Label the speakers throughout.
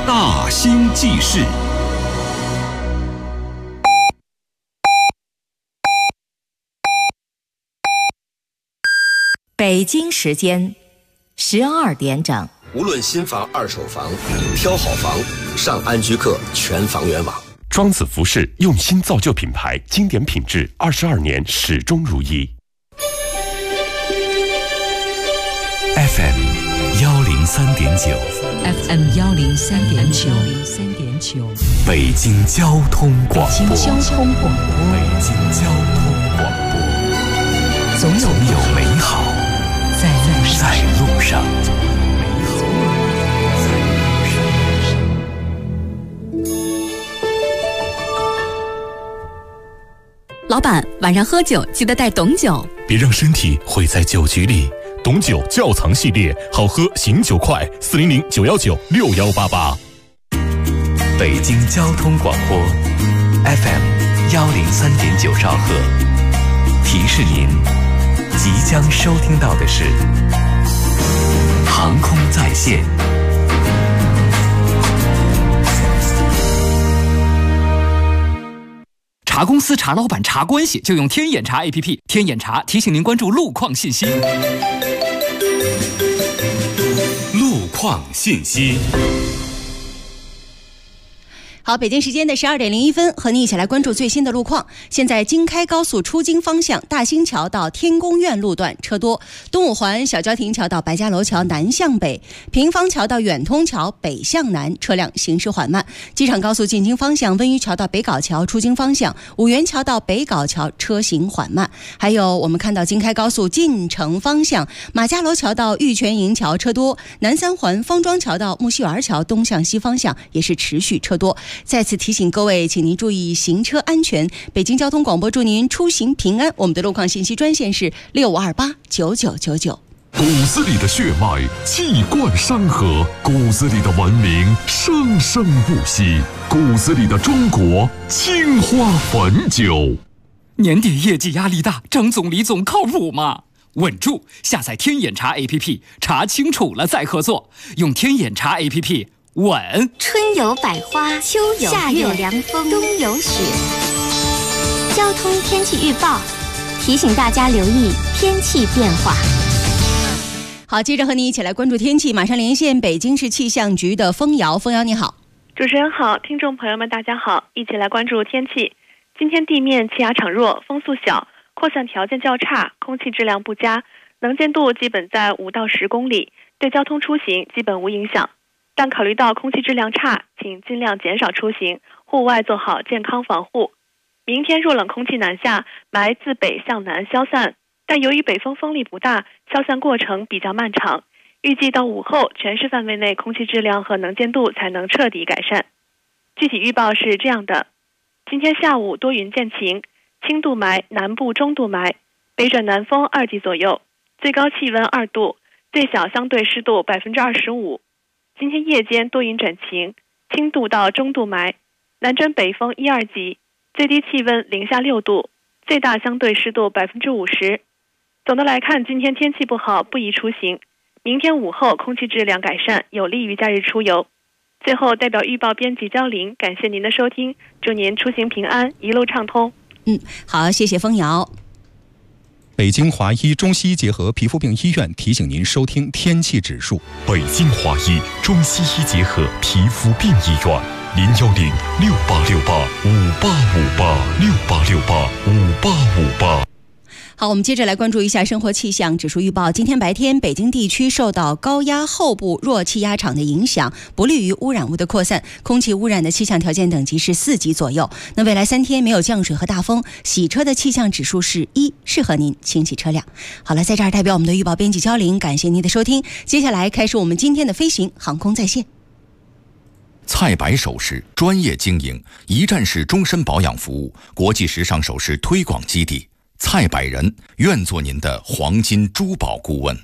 Speaker 1: 大兴记事。
Speaker 2: 北京时间12点整。
Speaker 3: 无论新房、二手房，挑好房，上安居客全房源网。
Speaker 4: 庄子服饰用心造就品牌，经典品质，22年始终如一。
Speaker 5: FM 103.9
Speaker 2: FM 103.9
Speaker 5: 北京交通广播。
Speaker 2: 北京交通广播。
Speaker 5: 北京交通广播。总有美好在路上。
Speaker 6: 老板，晚上喝酒记得带董酒，
Speaker 7: 别让身体毁在酒局里。董酒窖藏系列，好喝醒酒快，400-919-6188。
Speaker 5: 北京交通广播 FM 103.9兆赫，提示您即将收听到的是航空在线。
Speaker 8: 查公司、查老板、查关系，就用天眼查 APP。天眼查提醒您关注路况信息。
Speaker 7: 路况信息。
Speaker 9: 好，北京时间的12点01分，和您一起来关注最新的路况。现在京开高速出京方向大兴桥到天宫苑路段车多，东五环小交亭桥到白家楼桥南向北，平方桥到远通桥北向南车辆行驶缓慢。机场高速进京方向温榆桥到北碏桥出京方向五原桥到北碏桥车行缓慢。还有我们看到京开高速进城方向马家楼桥到玉泉营桥车多，南三环方庄桥到木樨园桥东向西方向也是持续车多。再次提醒各位，请您注意行车安全。北京交通广播祝您出行平安。我们的路况信息专线是65289999。
Speaker 10: 骨子里的血脉气贯山河，骨子里的文明生生不息，骨子里的中国青花汾酒。
Speaker 8: 年底业绩压力大，张总李总靠谱吗？稳住，下载天眼查 APP， 查清楚了再合作。用天眼查 APP， 稳。
Speaker 11: 春有百花，秋有夏有凉风，冬有雪。交通天气预报提醒大家留意天气变化。
Speaker 9: 好，接着和你一起来关注天气，马上连线北京市气象局的封瑶。封瑶你好。
Speaker 12: 主持人好，听众朋友们大家好，一起来关注天气。今天地面气压场弱，风速小，扩散条件较差，空气质量不佳，能见度基本在5到10公里，对交通出行基本无影响。但考虑到空气质量差，请尽量减少出行，户外做好健康防护。明天弱冷空气南下，霾自北向南消散，但由于北风风力不大，消散过程比较漫长，预计到午后全市范围内空气质量和能见度才能彻底改善。具体预报是这样的：今天下午多云见晴，轻度霾，南部中度霾，北转南风2级左右，最高气温2度，最小相对湿度25%。今天夜间多云转晴，轻度到中度霾，南转北风1、2级，最低气温零下6度，最大相对湿度50%。总的来看，今天天气不好，不宜出行。明天午后空气质量改善，有利于假日出游。最后，代表预报编辑焦玲，感谢您的收听，祝您出行平安，一路畅通。
Speaker 9: 好，谢谢封瑶。
Speaker 13: 北京华医中西医结合皮肤病医院提醒您收听天气指数。
Speaker 10: 北京华医中西医结合皮肤病医院，010-6868-5858，6868-5858。
Speaker 9: 好，我们接着来关注一下生活气象指数预报。今天白天，北京地区受到高压后部弱气压场的影响，不利于污染物的扩散，空气污染的气象条件等级是4级左右。那未来3天没有降水和大风，洗车的气象指数是1，适合您清洗车辆。好了，在这儿代表我们的预报编辑焦玲，感谢您的收听。接下来开始我们今天的飞行航空在线。
Speaker 14: 蔡白首饰专业经营，一站式终身保养服务，国际时尚首饰推广基地。蔡百人愿做您的黄金珠宝顾问。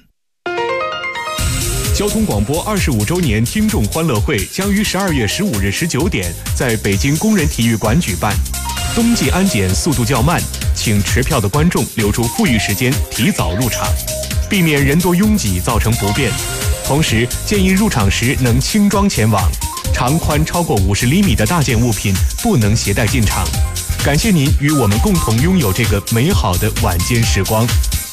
Speaker 7: 交通广播25周年听众欢乐会将于12月15日19点在北京工人体育馆举办。冬季安检速度较慢，请持票的观众留出富裕时间提早入场，避免人多拥挤造成不便。同时建议入场时能轻装前往。场长宽超过50厘米的大件物品不能携带进场。感谢您与我们共同拥有这个美好的晚间时光。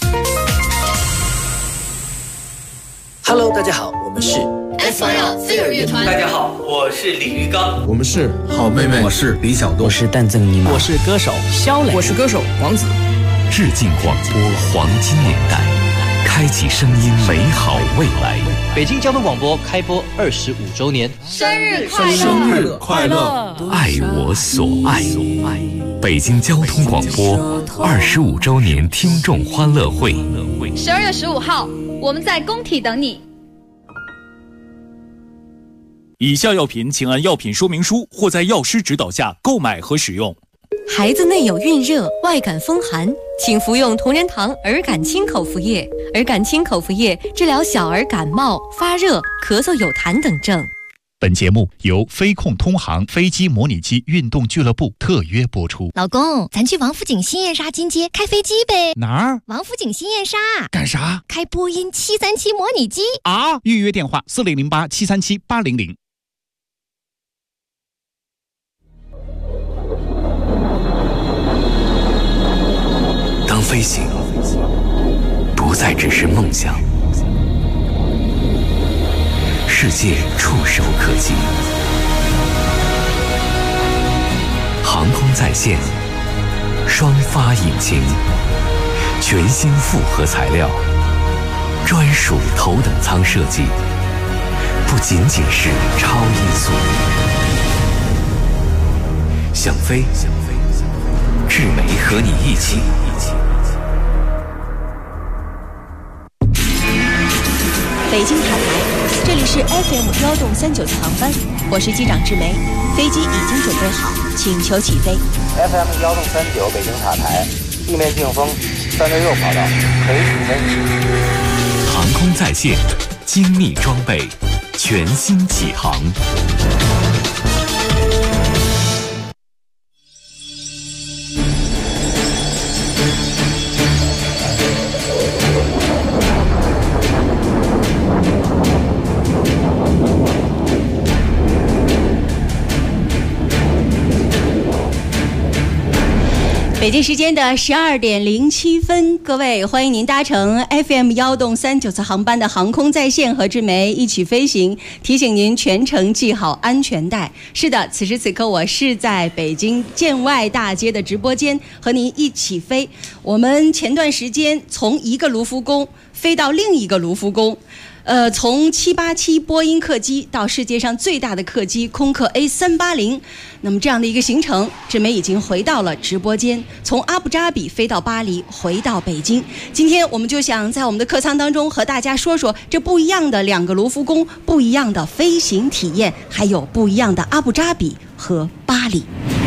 Speaker 1: Hello， 大家好，我们是
Speaker 15: SYL 飞儿乐团。
Speaker 16: 大家好，我是李玉刚。
Speaker 17: 我们是好妹妹，
Speaker 18: 我是李小东，
Speaker 19: 我是蛋赠妮玛，
Speaker 20: 我是歌手肖磊，
Speaker 21: 我是歌手王子。
Speaker 5: 致敬广播黄金年代，开启声音美好未来。
Speaker 22: 北京交通广播开播25周年，
Speaker 15: 生日快乐！
Speaker 17: 生日快乐！
Speaker 5: 爱我所爱。北京交通广播25周年听众欢乐会
Speaker 15: ，12月15号，我们在工体等你。
Speaker 23: 以下药品请按药品说明书或在药师指导下购买和使用。
Speaker 24: 孩子内有孕热、外感风寒，请服用同仁堂儿感清口服液。儿感清口服液治疗小儿感冒、发热、咳嗽、有痰等症。
Speaker 25: 本节目由飞控通航飞机模拟机运动俱乐部特约播出。
Speaker 26: 老公，咱去王府井新燕莎金街开飞机呗？
Speaker 25: 哪儿？
Speaker 26: 王府井新燕莎。
Speaker 25: 干啥？
Speaker 26: 开波音737模拟机
Speaker 25: 啊！预约电话4008-737-800。
Speaker 5: 当飞行不再只是梦想，世界触手可及。航空在线，双发引擎，全新复合材料，专属头等舱设计，不仅仅是超音速。想飞，智美和你一起。
Speaker 9: 北京塔台，这里是 FM1洞39次航班，我是机长志梅，飞机已经准备好，请求起飞。
Speaker 27: FM1洞39北京塔台，地面净风366跑道，可以起飞。
Speaker 5: 航空在线，精密装备，全新起航。
Speaker 9: 北京时间的12点07分，各位，欢迎您搭乘 FM1洞39次航班的航空在线，和志梅一起飞行。提醒您全程系好安全带。是的，此时此刻我是在北京建外大街的直播间和您一起飞。我们前段时间从一个卢浮宫飞到另一个卢浮宫。从787波音客机到世界上最大的客机空客 A380，那么这样的一个行程，志梅已经回到了直播间，从阿布扎比飞到巴黎，回到北京。今天我们就想在我们的客舱当中和大家说说这不一样的两个卢浮宫，不一样的飞行体验，还有不一样的阿布扎比和巴黎。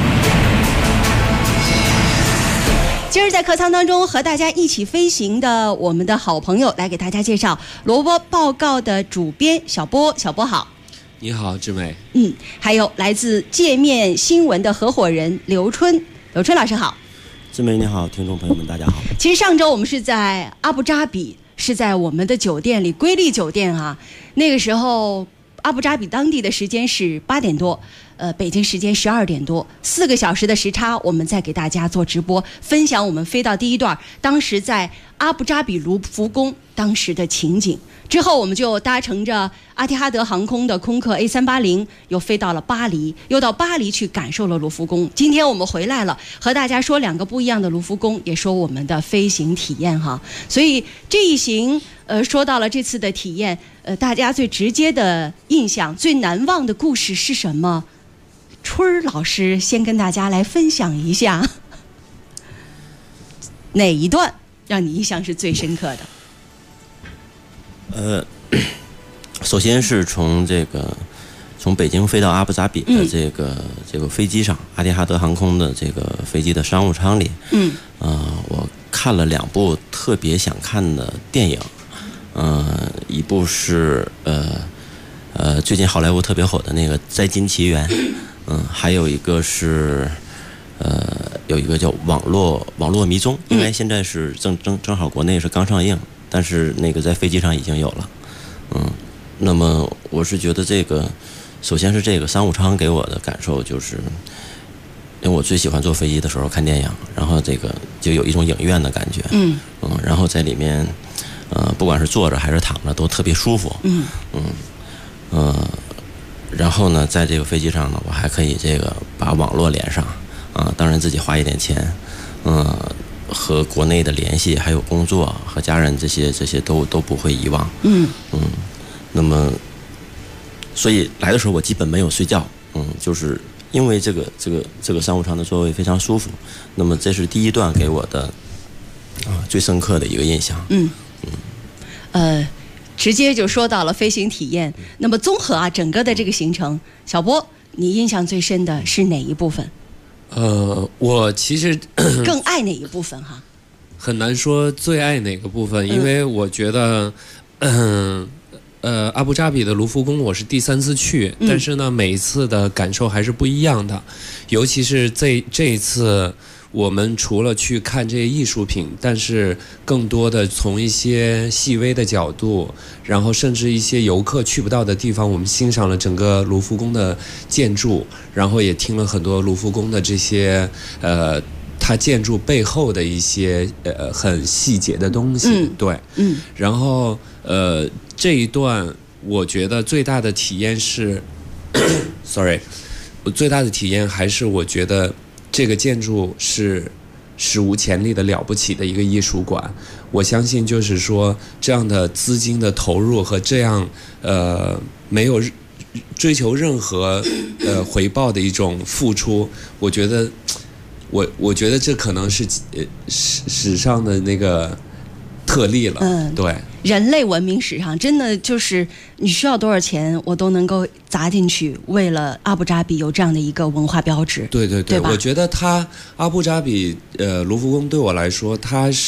Speaker 9: 今儿在客舱当中和大家一起飞行的我们的好朋友，来给大家介绍萝卜报告的主编小波。小波好。
Speaker 28: 你好，志美。
Speaker 9: 还有来自界面新闻的合伙人刘春。刘春老师好。
Speaker 29: 志美你好，听众朋友们大家好。
Speaker 9: 其实上周我们是在阿布扎比，是在我们的酒店里，瑰丽酒店啊。那个时候阿布扎比当地的时间是8点多，北京时间12点多，4个小时的时差，我们再给大家做直播，分享我们飞到第一段，当时在阿布扎比卢浮宫当时的情景。之后我们就搭乘着阿提哈德航空的空客 A380，又飞到了巴黎，又到巴黎去感受了卢浮宫。今天我们回来了，和大家说2个不一样的卢浮宫，也说我们的飞行体验哈。所以这一行，说到了这次的体验，大家最直接的印象、最难忘的故事是什么？春儿老师先跟大家来分享一下，哪一段让你印象是最深刻的？
Speaker 29: 首先是从北京飞到阿布扎比的这个飞机上，阿提哈德航空的这个飞机的商务舱里，我看了2部特别想看的电影，一部是最近好莱坞特别火的那个《摘金奇缘》，还有一个是有一个叫网络迷踪，应该现在是正好国内是刚上映。但是那个在飞机上已经有了，那么我是觉得这个首先是这个商务舱给我的感受就是，因为我最喜欢坐飞机的时候看电影，然后这个就有一种影院的感觉，然后在里面，不管是坐着还是躺着都特别舒服，然后呢，在这个飞机上呢，我还可以这个把网络连上，当然自己花一点钱，和国内的联系，还有工作和家人这些都不会遗忘，那么，所以来的时候我基本没有睡觉，就是因为这个商务舱的座位非常舒服，那么这是第一段给我的最深刻的一个印象，
Speaker 9: 直接就说到了飞行体验。那么综合整个的这个行程，小波，你印象最深的是哪一部分？
Speaker 2: 我其实
Speaker 9: 更爱哪一部分哈？
Speaker 2: 很难说最爱哪个部分，因为我觉得，阿布扎比的卢浮宫我是第3次去，但是呢，每一次的感受还是不一样的，尤其是这一次。我们除了去看这些艺术品，但是更多的从一些细微的角度，然后甚至一些游客去不到的地方，我们欣赏了整个卢浮宫的建筑，然后也听了很多卢浮宫的这些它建筑背后的一些很细节的东西，对，然后这一段我觉得最大的体验是，sorry， 最大的体验还是我觉得。这个建筑是史无前例的了不起的一个艺术馆，我相信就是说这样的资金的投入和这样没有追求任何回报的一种付出，我觉得我觉得这可能是史上的那个特例了，对。
Speaker 9: 人类文明史上真的就是你需要多少钱我都能够砸进去，为了阿布扎比有这样的一个文化标志。
Speaker 2: 对，我觉得阿布扎比卢浮宫对我来说，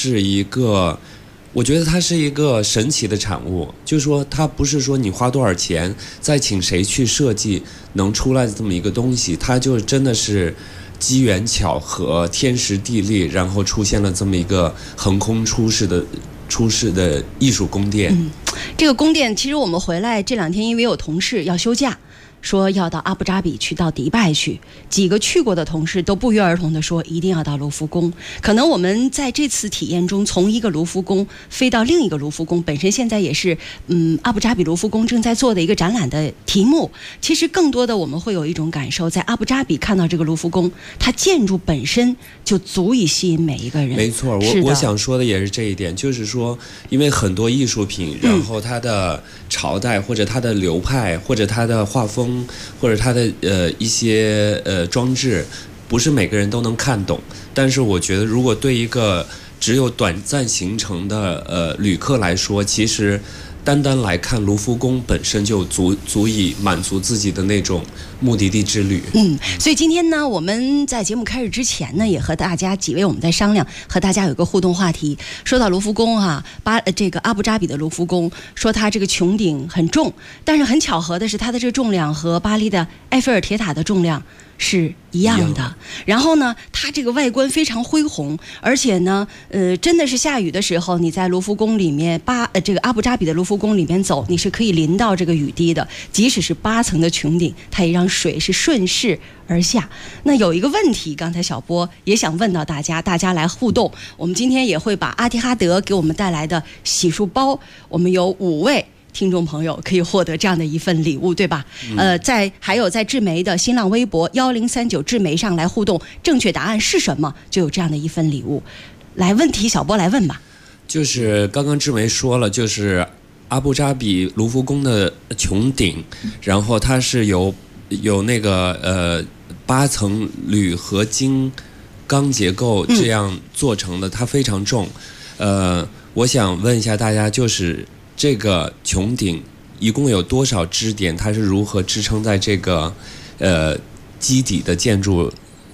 Speaker 2: 我觉得它是一个神奇的产物，就是说它不是说你花多少钱再请谁去设计能出来的这么一个东西，它就真的是机缘巧合、天时地利，然后出现了这么一个横空出世的艺术宫殿。
Speaker 9: 这个宫殿其实我们回来这2天，因为有同事要休假，说要到阿布扎比去，到迪拜去，几个去过的同事都不约而同的说一定要到卢浮宫。可能我们在这次体验中，从一个卢浮宫飞到另一个卢浮宫，本身现在也是阿布扎比卢浮宫正在做的一个展览的题目。其实更多的我们会有一种感受，在阿布扎比看到这个卢浮宫，它建筑本身就足以吸引每一个人。
Speaker 2: 没错，我想说的也是这一点，就是说因为很多艺术品，然后它的朝代或者它的流派或者它的画风或者它的一些装置，不是每个人都能看懂。但是我觉得，如果对一个只有短暂行程的旅客来说，其实单单来看卢浮宫本身就足以满足自己的那种目的地之旅。
Speaker 9: 所以今天呢，我们在节目开始之前呢，也和大家几位我们在商量，和大家有一个互动话题。说到卢浮宫这个阿布扎比的卢浮宫，说它这个穹顶很重，但是很巧合的是，它的这个重量和巴黎的埃菲尔铁塔的重量是一样的。然后呢，它这个外观非常恢宏，而且呢，真的是下雨的时候，你在卢浮宫里面这个阿布扎比的卢浮宫里面走，你是可以淋到这个雨滴的。即使是8层的穹顶，它也让水是顺势而下。那有一个问题，刚才小波也想问到大家来互动。我们今天也会把阿提哈德给我们带来的洗漱包，我们有5位听众朋友可以获得这样的一份礼物，对吧？还有在智媒的新浪微博1039智媒上来互动，正确答案是什么，就有这样的一份礼物。来，问题小波来问吧。
Speaker 2: 就是刚刚智媒说了，就是阿布扎比卢浮宫的穹顶，然后它是有那个8层铝合金钢结构这样做成的，它非常重。我想问一下大家，就是这个穹顶一共有多少支点？它是如何支撑在这个基底的建筑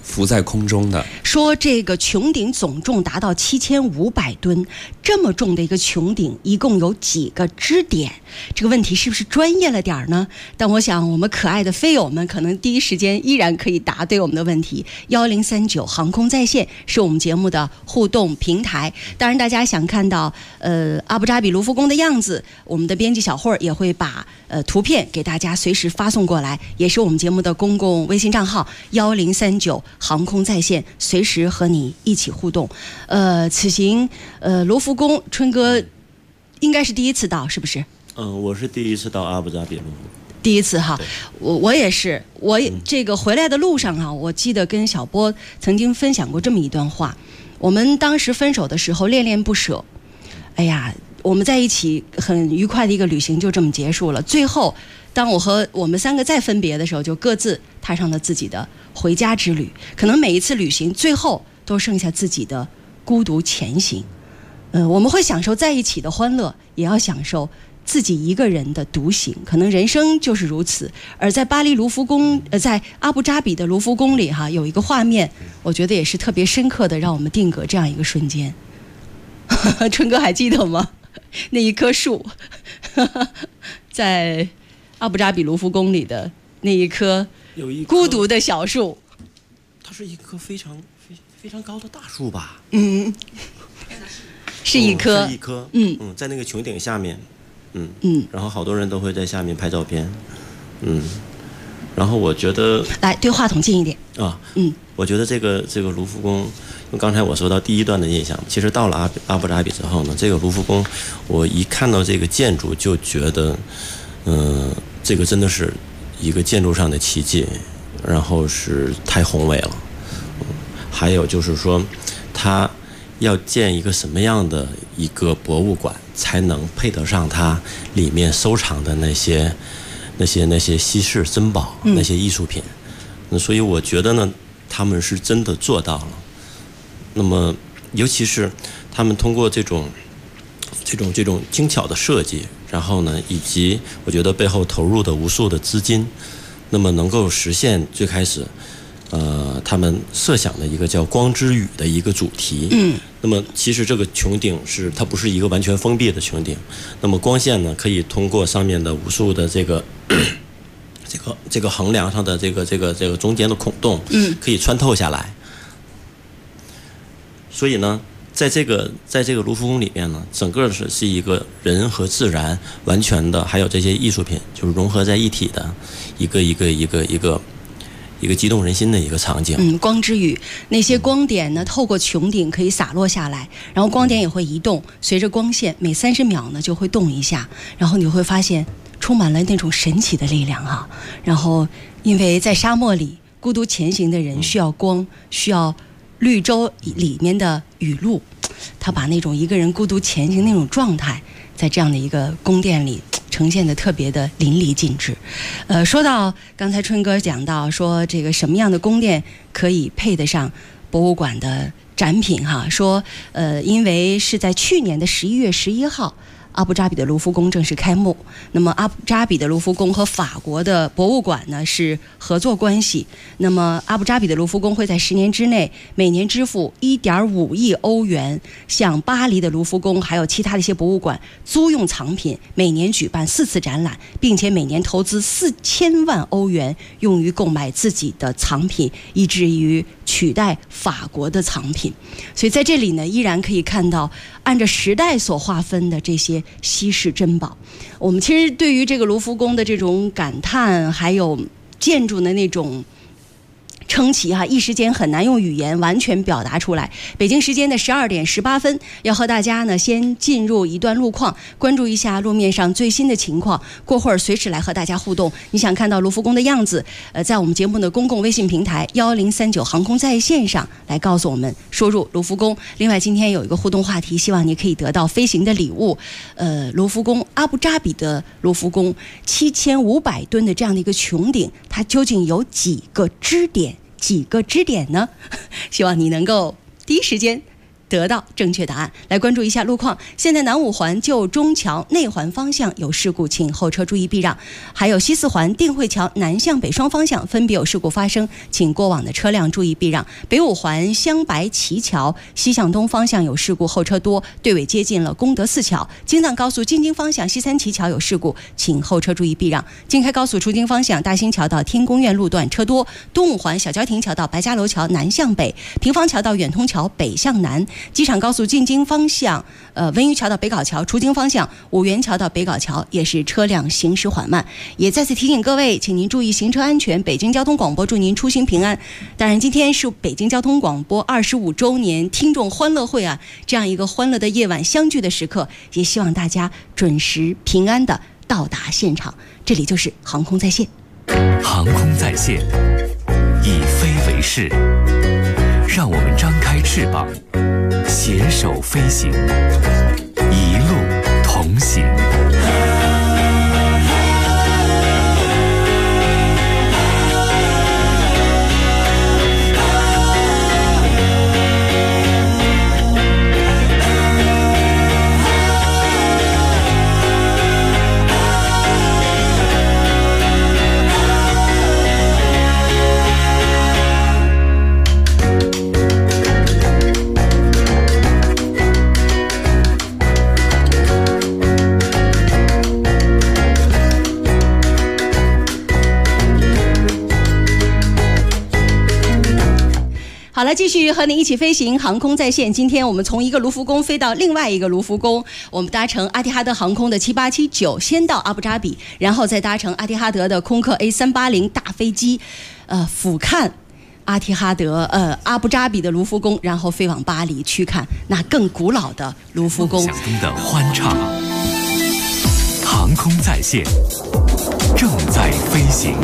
Speaker 2: 浮在空中的。
Speaker 9: 说这个穹顶总重达到7500吨，这么重的一个穹顶，一共有几个支点？这个问题是不是专业了点儿呢？但我想我们可爱的飞友们可能第一时间依然可以答对我们的问题。1039航空在线是我们节目的互动平台。当然，大家想看到阿布扎比卢浮宫的样子，我们的编辑小慧也会把图片给大家随时发送过来，也是我们节目的公共微信账号1039航空在线，随时和你一起互动。此行卢浮宫，春哥应该是第一次到，是不是？
Speaker 29: 我是第一次到阿布扎比卢浮宫。
Speaker 9: 第一次哈，我也是，这个回来的路上哈，我记得跟小波曾经分享过这么一段话。我们当时分手的时候恋恋不舍，哎呀，我们在一起很愉快的一个旅行就这么结束了。最后，当我和我们3个再分别的时候，就各自踏上了自己的回家之旅。可能每一次旅行最后都剩下自己的孤独前行。我们会享受在一起的欢乐，也要享受自己一个人的独行，可能人生就是如此。而在巴黎卢浮宫，在阿布扎比的卢浮宫里哈，有一个画面，我觉得也是特别深刻的，让我们定格这样一个瞬间。春哥还记得吗？那一棵树，在阿布扎比卢浮宫里的那一棵孤独的小树，
Speaker 29: 它是一棵非常高的大树吧？
Speaker 9: 是一棵，
Speaker 29: 是一棵，在那个穹顶下面。然后好多人都会在下面拍照片，然后我觉得，
Speaker 9: 来对话筒近一点
Speaker 29: 啊，我觉得这个卢浮宫，因为刚才我说到第一段的印象，其实到了阿布扎比之后呢，这个卢浮宫，我一看到这个建筑就觉得，这个真的是一个建筑上的奇迹，然后是太宏伟了，还有就是说，它要建一个什么样的一个博物馆，才能配得上它里面收藏的那些稀世珍宝，那些艺术品。所以我觉得呢，他们是真的做到了。那么，尤其是他们通过这种精巧的设计，然后呢，以及我觉得背后投入的无数的资金，那么能够实现最开始。他们设想的一个叫光之雨的一个主题。那么其实这个穹顶它不是一个完全封闭的穹顶，那么光线呢可以通过上面的无数的这个横梁上的这个中间的孔洞，可以穿透下来。所以呢，在这个卢浮宫里面呢，整个是一个人和自然完全的，还有这些艺术品就是融合在一体的一个激动人心的一个场景。
Speaker 9: 光之雨，那些光点呢，透过穹顶可以洒落下来，然后光点也会移动，随着光线每30秒呢就会动一下，然后你会发现充满了那种神奇的力量哈。然后因为在沙漠里孤独前行的人需要光，需要绿洲里面的雨露，他把那种一个人孤独前行那种状态，在这样的一个宫殿里呈现的特别的淋漓尽致。说到刚才春哥讲到说这个什么样的宫殿可以配得上博物馆的展品哈，说因为是在去年的11月11号。阿布扎比的卢浮宫正式开幕。那么阿布扎比的卢浮宫和法国的博物馆呢是合作关系。那么阿布扎比的卢浮宫会在10年之内每年支付1.5亿欧元，向巴黎的卢浮宫还有其他的一些博物馆租用藏品，每年举办4次展览，并且每年投资4000万欧元用于购买自己的藏品，以至于取代法国的藏品。所以在这里呢，依然可以看到按照时代所划分的这些稀世珍宝。我们其实对于这个卢浮宫的这种感叹，还有建筑的那种称奇哈，一时间很难用语言完全表达出来。北京时间的12点18分，要和大家呢先进入一段路况，关注一下路面上最新的情况。过会儿随时来和大家互动。你想看到卢浮宫的样子，在我们节目的公共微信平台1039航空在线上来告诉我们，输入卢浮宫。另外今天有一个互动话题，希望你可以得到飞行的礼物。卢浮宫阿布扎比的卢浮宫7500吨的这样的一个穹顶，它究竟有几个支点？几个支点呢？希望你能够第一时间得到正确答案。来关注一下路况，现在南五环旧中桥内环方向有事故，请后车注意避让。还有西四环定慧桥南向北双方向分别有事故发生，请过往的车辆注意避让。北五环湘白旗桥西向东方向有事故，后车多，队尾接近了功德寺桥。京藏高速进京方向西三旗桥有事故，请后车注意避让。京开高速出京方向大兴桥到天宫苑路段车多，东五环小交亭桥到白家楼桥南向北，平房桥到远通桥北向南。机场高速进京方向，文榆桥到北碏桥出京方向，五原桥到北碏桥也是车辆行驶缓慢。也再次提醒各位，请您注意行车安全。北京交通广播祝您出行平安。当然，今天是北京交通广播25周年听众欢乐会啊，这样一个欢乐的夜晚相聚的时刻，也希望大家准时平安的到达现场。这里就是航空在线，
Speaker 5: 航空在线，以飞为誓，让我们张开翅膀，携手飞行，一路同行。
Speaker 9: 好了，继续和你一起飞行，航空在线。今天我们从一个卢浮宫飞到另外一个卢浮宫，我们搭乘阿提哈德航空的787-9先到阿布扎比，然后再搭乘阿提哈德的空客 A380大飞机，俯瞰阿布扎比的卢浮宫，然后飞往巴黎去看那更古老的卢浮宫。
Speaker 5: 梦想中的欢畅，航空在线，正在飞行。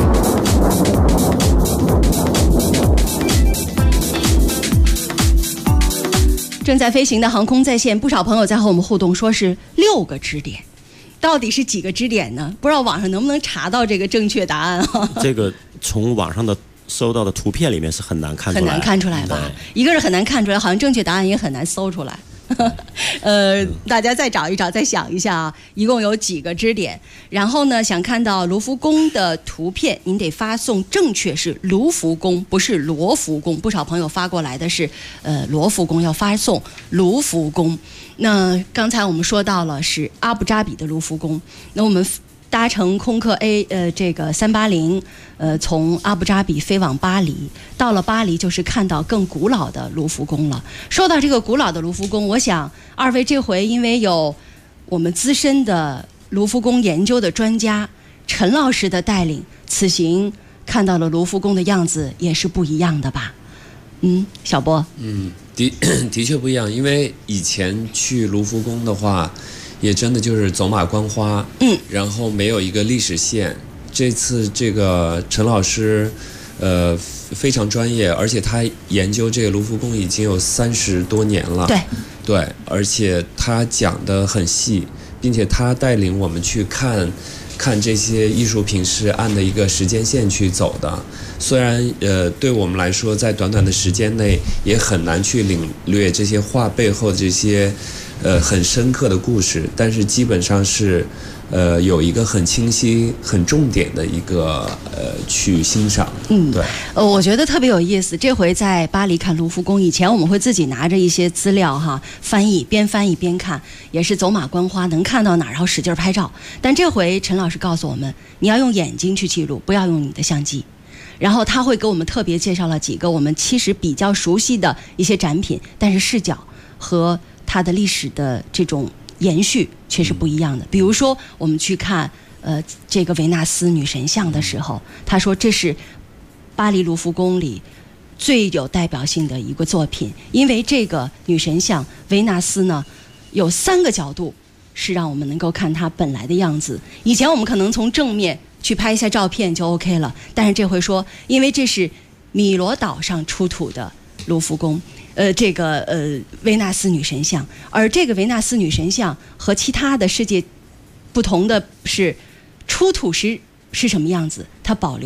Speaker 9: 正在飞行的航空在线，不少朋友在和我们互动，说是6个支点，到底是几个支点呢？不知道网上能不能查到这个正确答案啊？
Speaker 29: 这个从网上的搜到的图片里面是很难看出来，
Speaker 9: 很难看出来吧？一个是很难看出来，好像正确答案也很难搜出来。大家再找一找，再想一下啊，一共有几个支点？然后呢，想看到卢浮宫的图片，您得发送正确是卢浮宫，不是罗浮宫。不少朋友发过来的是罗浮宫，要发送卢浮宫。那刚才我们说到了是阿布扎比的卢浮宫，那我们搭乘空客这个380，从阿布扎比飞往巴黎，到了巴黎就是看到更古老的卢浮宫了。说到这个古老的卢浮宫，我想二位这回因为有我们资深的卢浮宫研究的专家陈老师的带领，此行看到了卢浮宫的样子也是不一样的吧？小波，
Speaker 2: 的确不一样，因为以前去卢浮宫的话，也真的就是走马观花，然后没有一个历史线。这次这个陈老师，非常专业，而且他研究这个卢浮宫已经有30多年了。对，而且他讲得很细，并且他带领我们去看这些艺术品是按的一个时间线去走的。虽然对我们来说，在短短的时间内也很难去领略这些画背后这些很深刻的故事，但是基本上是有一个很清晰、很重点的一个去欣赏。对。
Speaker 9: 我觉得特别有意思。这回在巴黎看卢浮宫，以前我们会自己拿着一些资料哈，翻译边看，也是走马观花，能看到哪儿然后使劲拍照。但这回陈老师告诉我们，你要用眼睛去记录，不要用你的相机。然后他会给我们特别介绍了几个我们其实比较熟悉的一些展品，但是视角和它的历史的这种延续却是不一样的。比如说我们去看这个维纳斯女神像的时候，他说这是巴黎卢浮宫里最有代表性的一个作品，因为这个女神像维纳斯呢有3个角度是让我们能够看她本来的样子。以前我们可能从正面去拍一下照片就 OK 了，但是这回说因为这是米罗岛上出土的卢浮宫这个维纳斯女神像，而这个维纳斯女神像和其他的世界不同的是，出土时是什么样子，它保留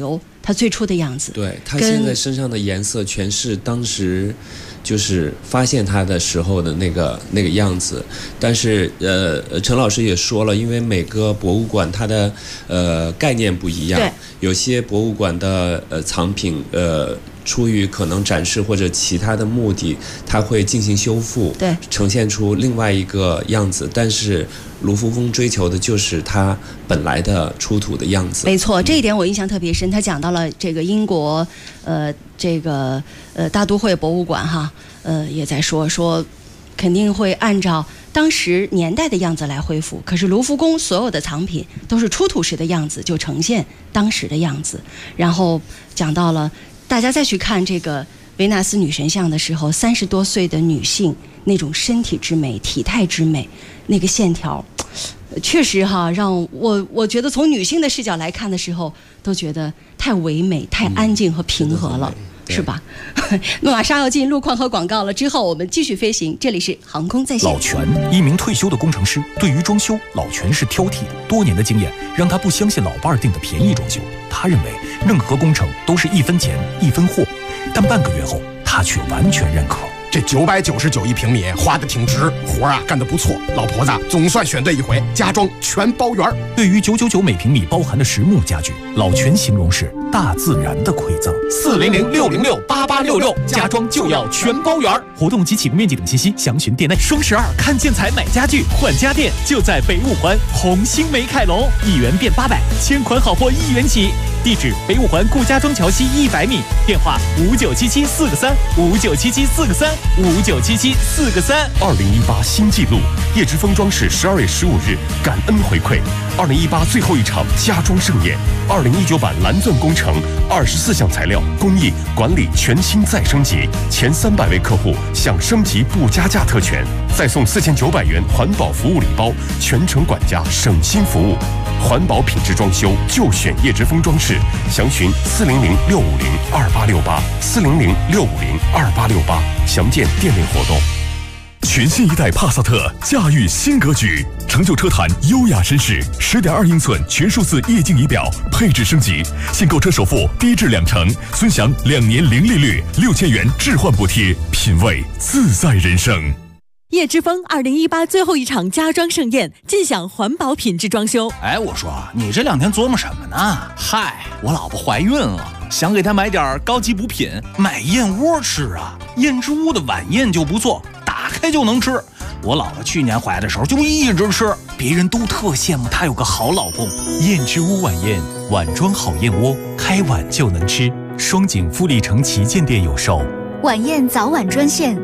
Speaker 9: 他最初的样子。
Speaker 2: 对，他现在身上的颜色全是当时就是发现他的时候的那个样子。但是陈老师也说了，因为每个博物馆它的概念不一样，有些博物馆的藏品出于可能展示或者其他的目的，它会进行修复，
Speaker 9: 对，
Speaker 2: 呈现出另外一个样子。但是卢浮宫追求的就是它本来的出土的样子。
Speaker 9: 没错，这一点我印象特别深。他讲到了这个英国大都会博物馆哈，也在说肯定会按照当时年代的样子来恢复。可是卢浮宫所有的藏品都是出土时的样子，就呈现当时的样子。然后讲到了大家再去看这个维纳斯女神像的时候，30多岁的女性那种身体之美、体态之美，那个线条，确实哈，让我觉得从女性的视角来看的时候，都觉得太唯美、太安静和平和了，是吧？马上要进路况和广告了，之后我们继续飞行。这里是航空在线。
Speaker 23: 老全，一名退休的工程师，对于装修，老全是挑剔的。多年的经验让他不相信老伴儿订的便宜装修，他认为任何工程都是1分钱1分货。但半个月后，他却完全认可。
Speaker 3: 这999一平米花的挺值，活啊干得不错，老婆子总算选对一回，家装全包圆。
Speaker 23: 对于999每平米包含的实木家具，老全形容是大自然的馈赠。
Speaker 3: 400-606-8866，
Speaker 23: 家装就要全包圆。活动及起步面积等信息详询店内。双12看建材买家具换家电，就在北五环红星美凯龙，1元变800，千款好货1元起。地址：北五环顾家庄桥西100米，电话5977-4个3，5977-4个3，5977-4个3。
Speaker 10: 2018新纪录，叶之峰装饰12月15日感恩回馈2018最后一场家装盛宴，2019版蓝钻工程24项材料工艺管理全新再升级，前300位客户享升级不加价特权，再送4900元环保服务礼包，全程管家省心服务。环保品质装修就选叶之峰装饰，详询400-650-2868，400-650-2868，详见店内活动。全新一代帕萨特驾驭新格局，成就车坛优雅绅士，10.2英寸全数字液晶仪表，配置升级，现购车首付低至2成，尊享2年零利率，6000元置换补贴，品味自在人生。
Speaker 4: 叶之峰2018最后一场家装盛宴，尽享环保品质装修。
Speaker 6: 哎，我说你这2天琢磨什么呢？嗨，我老婆怀孕了，想给她买点高级补品，买燕窝吃啊。燕之屋的晚宴就不错，打开就能吃。我老婆去年怀的时候就一直吃，别人都特羡慕她有个好老公。
Speaker 23: 燕之屋晚宴，碗装好燕窝，开碗就能吃。双井富力城旗舰店有售。
Speaker 26: 晚宴早晚专线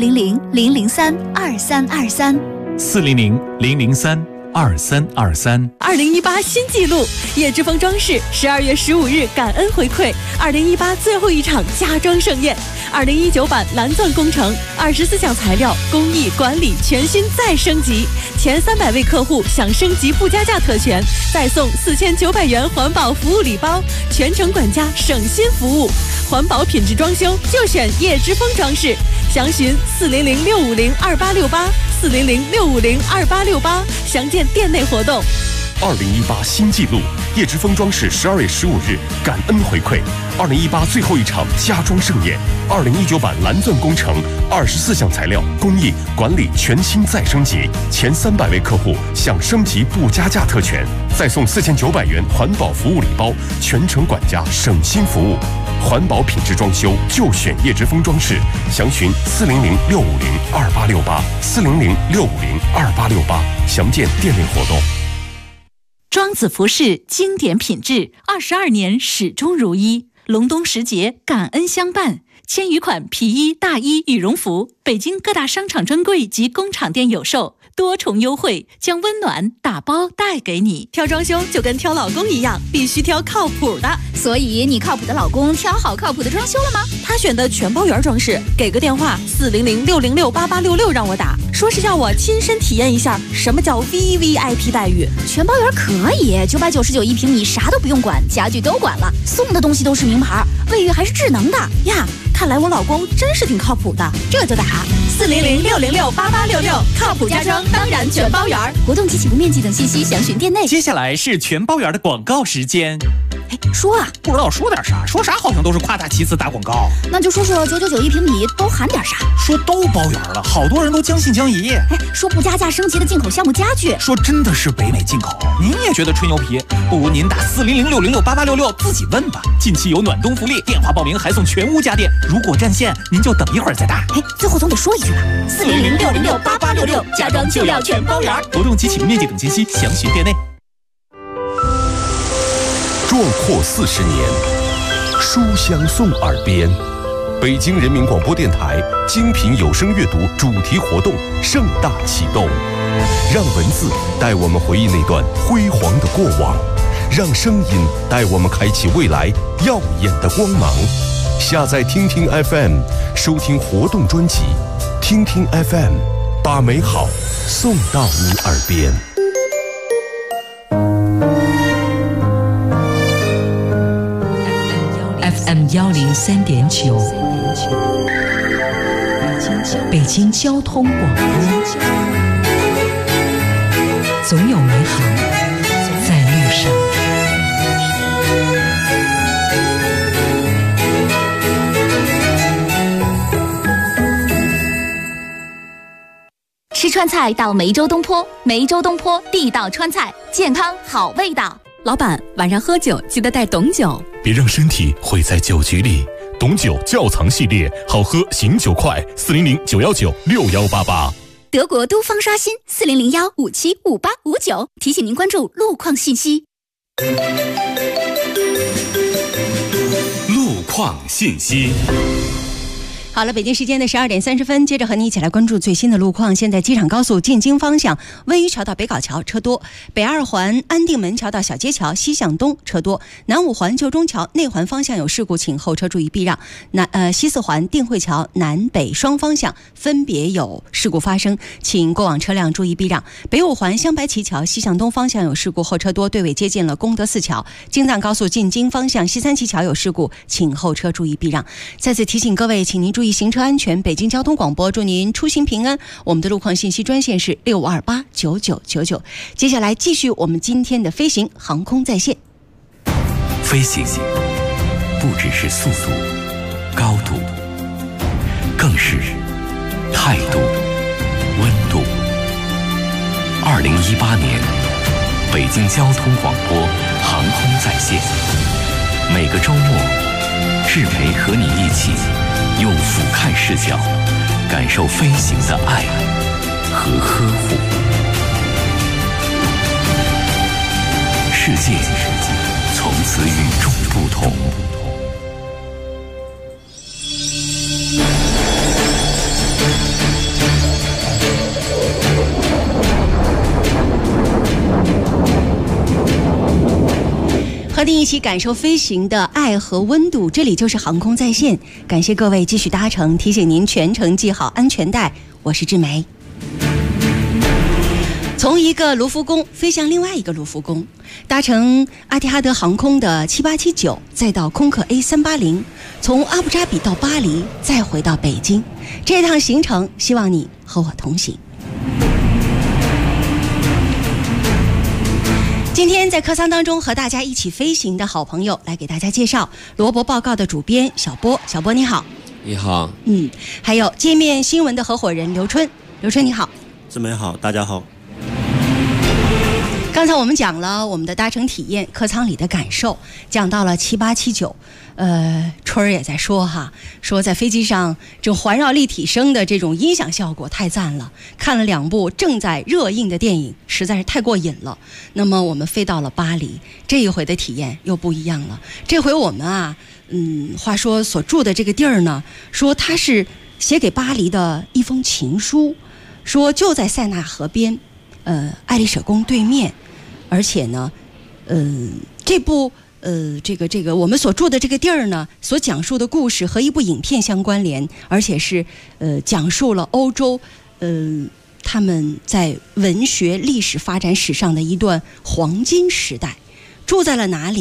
Speaker 23: 400-003-2323，400-003-2323。
Speaker 4: 2018新纪录，叶之峰装饰12月15日感恩回馈2018最后一场家装盛宴，2019版蓝钻工程24项材料工艺管理全新再升级，前300位客户享升级不加价特权，再送4900元环保服务礼包，全程管家省心服务。环保品质装修就选叶之峰装饰，详询400-650-2868，400-650-2868，详见店内活动。
Speaker 10: 2018新纪录，叶之峰装饰12月15日感恩回馈2018最后一场家装盛宴，2019版蓝钻工程24项材料工艺管理全新再升级，前300位客户享升级不加价特权，再送4900元环保服务礼包，全程管家省心服务。环保品质装修就选叶之峰装饰，详询400-650-2868，400-650-2868，详见店内活动。
Speaker 4: 庄子服饰经典品质，22年始终如一。隆冬时节，感恩相伴，千余款皮衣、大衣、羽绒服，北京各大商场专柜及工厂店有售，多重优惠，将温暖打包带给你。挑装修就跟挑老公一样，必须挑靠谱的。
Speaker 26: 所以你靠谱的老公挑好靠谱的装修了吗？
Speaker 4: 他选的全包圆装饰，给个电话400-606-8866让我打，说是要我亲身体验一下什么叫 VVIP 待遇。
Speaker 26: 全包圆可以，999一平米，啥都不用管，家具都管了，送的东西都是名牌，卫浴还是智能的
Speaker 4: 呀。看来我老公真是挺靠谱的，这就打400-606-8866，靠谱家装当然全包圆。
Speaker 26: 活动及起步面积等信息详询店内。
Speaker 23: 接下来是全包圆的广告时间。
Speaker 26: 哎，说啊，
Speaker 6: 不知道说点啥，说啥好像都是夸大其词打广告。
Speaker 26: 那就说说999一平米都含点啥？
Speaker 6: 说都包圆了，好多人都将信将疑。
Speaker 26: 哎，说不加价升级的进口项目家具，
Speaker 6: 说真的是北美进口。您也觉得吹牛皮？不如您打400-606-8866自己问吧。近期有暖冬福利，电话报名还送全屋家电。如果占线，您就等一会儿再打。
Speaker 26: 哎，最后总得说一句吧，400-606-8866，家装就要全包圆。
Speaker 6: 活动及启动面积等信息详询店内。
Speaker 10: 壮阔40年，书香送耳边。北京人民广播电台精品有声阅读主题活动盛大启动，让文字带我们回忆那段辉煌的过往，让声音带我们开启未来耀眼的光芒。下载听听 FM， 收听活动专辑，听听 FM， 把美好送到你耳边。
Speaker 8: FM 103.9，北京交通广播，总有美好在路上。
Speaker 26: 吃川菜到梅州东坡，梅州东坡地道川菜，健康好味道。
Speaker 4: 老板，晚上喝酒记得带董酒，
Speaker 7: 别让身体毁在酒局里。董酒窖藏系列，好喝醒酒快，400-919-6188。
Speaker 26: 德国都方刷新，400-1575859。提醒您关注路况信息。
Speaker 5: 路况信息。
Speaker 9: 好了，北京时间的12点30分，接着和你一起来关注最新的路况。现在机场高速进京方向，温榆桥到北碏桥车多；北二环安定门桥到小街桥西向东车多；南五环旧中桥内环方向有事故，请后车注意避让。西四环定慧桥南北双方向分别有事故发生，请过往车辆注意避让。北五环镶白旗桥西向东方向有事故，后车多，队尾接近了功德寺桥。京藏高速进京方向西三旗桥有事故，请后车注意避让。再次提醒各位，请您注意行车安全。北京交通广播祝您出行平安。我们的路况信息专线是65289999。接下来继续我们今天的飞行航空在线。
Speaker 5: 飞行不只是速度、高度，更是态度、温度。2018年，北京交通广播航空在线，每个周末，志培和你一起用俯瞰视角感受飞行的爱和呵护。世界从此与众不同。
Speaker 9: 和您一起感受飞行的爱和温度，这里就是航空在线，感谢各位继续搭乘，提醒您全程系好安全带。我是志梅。从一个卢浮宫飞向另外一个卢浮宫，搭乘阿提哈德航空的7879，再到空客 A380，从阿布扎比到巴黎，再回到北京，这趟行程希望你和我同行。今天在客舱当中和大家一起飞行的好朋友来给大家介绍罗伯报告的主编小波。小波你好。
Speaker 2: 你好。
Speaker 9: 还有界面新闻的合伙人刘春。刘春你好。
Speaker 29: 志梅好，大家好。
Speaker 9: 刚才我们讲了我们的搭乘体验，客舱里的感受，讲到了7879。春儿也在说哈，说在飞机上这种环绕立体声的这种音响效果太赞了，看了2部正在热映的电影，实在是太过瘾了。那么我们飞到了巴黎，这一回的体验又不一样了。这回我们话说所住的这个地儿呢，说它是写给巴黎的一封情书，说就在塞纳河边，爱丽舍宫对面，而且呢，这部。这个我们所住的这个地儿呢，所讲述的故事和一部影片相关联，而且是讲述了欧洲他们在文学历史发展史上的一段黄金时代。住在了哪里？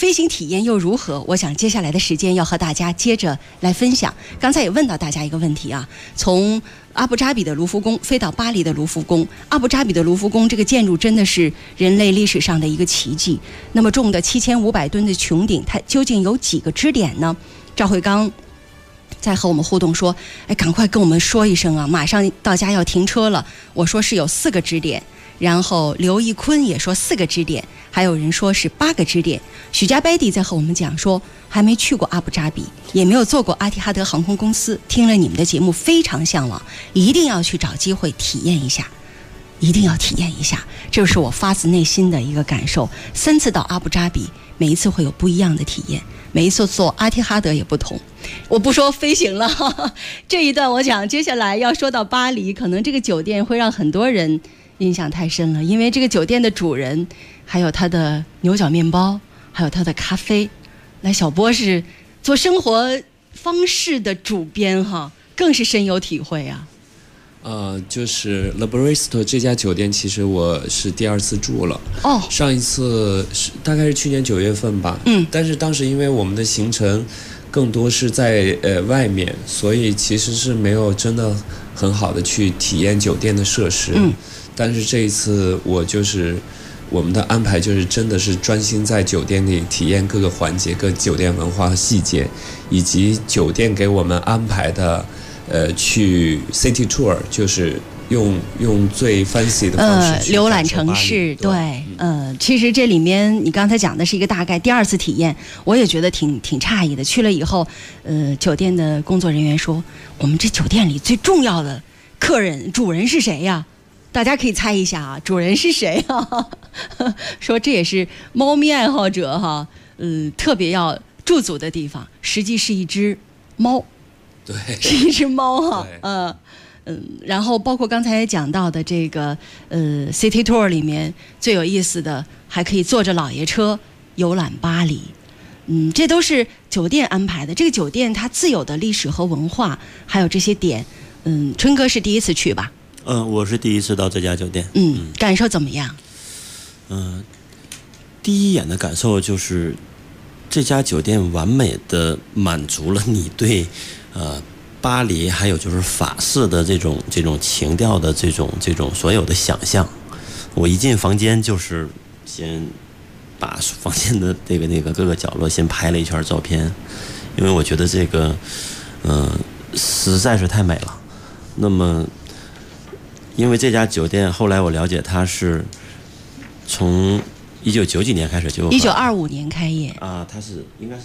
Speaker 9: 飞行体验又如何？我想接下来的时间要和大家接着来分享。刚才也问到大家一个问题啊，从阿布扎比的卢浮宫飞到巴黎的卢浮宫，阿布扎比的卢浮宫这个建筑真的是人类历史上的一个奇迹。那么重的7500吨的穹顶，它究竟有几个支点呢？赵慧刚在和我们互动说：“哎，赶快跟我们说一声啊，马上到家要停车了。”我说是有4个支点。然后刘义坤也说4个支点，还有人说是8个支点。许家贝蒂在和我们讲说，还没去过阿布扎比，也没有坐过阿提哈德航空公司，听了你们的节目非常向往，一定要去找机会体验一下，一定要体验一下，这是我发自内心的一个感受。3次到阿布扎比，每一次会有不一样的体验，每一次坐阿提哈德也不同。我不说飞行了，这一段我讲接下来要说到巴黎，可能这个酒店会让很多人印象太深了，因为这个酒店的主人，还有他的牛角面包，还有他的咖啡。来，小波是做生活方式的主编哈，更是深有体会啊。
Speaker 2: 就是 Le Bristo 这家酒店，其实我是第2次住了。哦，上一次大概是去年9月份吧。但是当时因为我们的行程更多是在外面，所以其实是没有真的很好的去体验酒店的设施。但是这一次我们的安排就是真的是专心在酒店里体验各个环节、各酒店文化细节，以及酒店给我们安排的去 City Tour， 就是用最 fancy 的方式去
Speaker 9: 浏览城市。对，其实这里面你刚才讲的是一个大概，第2次体验我也觉得挺诧异的。去了以后，酒店的工作人员说，我们这酒店里最重要的主人是谁呀？大家可以猜一下啊，主人是谁啊？说这也是猫咪爱好者哈，特别要驻足的地方，实际是一只猫。
Speaker 2: 对，
Speaker 9: 是一只猫哈。然后包括刚才讲到的这个City Tour 里面最有意思的，还可以坐着老爷车游览巴黎。这都是酒店安排的。这个酒店它自有的历史和文化，还有这些点。春哥是第1次去吧？
Speaker 29: 我是第1次到这家酒店。
Speaker 9: 感受怎么样？
Speaker 29: 第一眼的感受就是这家酒店完美的满足了你对巴黎还有就是法式的这种情调的这种所有的想象。我一进房间就是先把房间的那个各个角落先拍了一圈照片，因为我觉得这个实在是太美了。那么因为这家酒店后来我了解它是从1990几年开始就
Speaker 9: 1925年开业
Speaker 29: 啊，它是应该是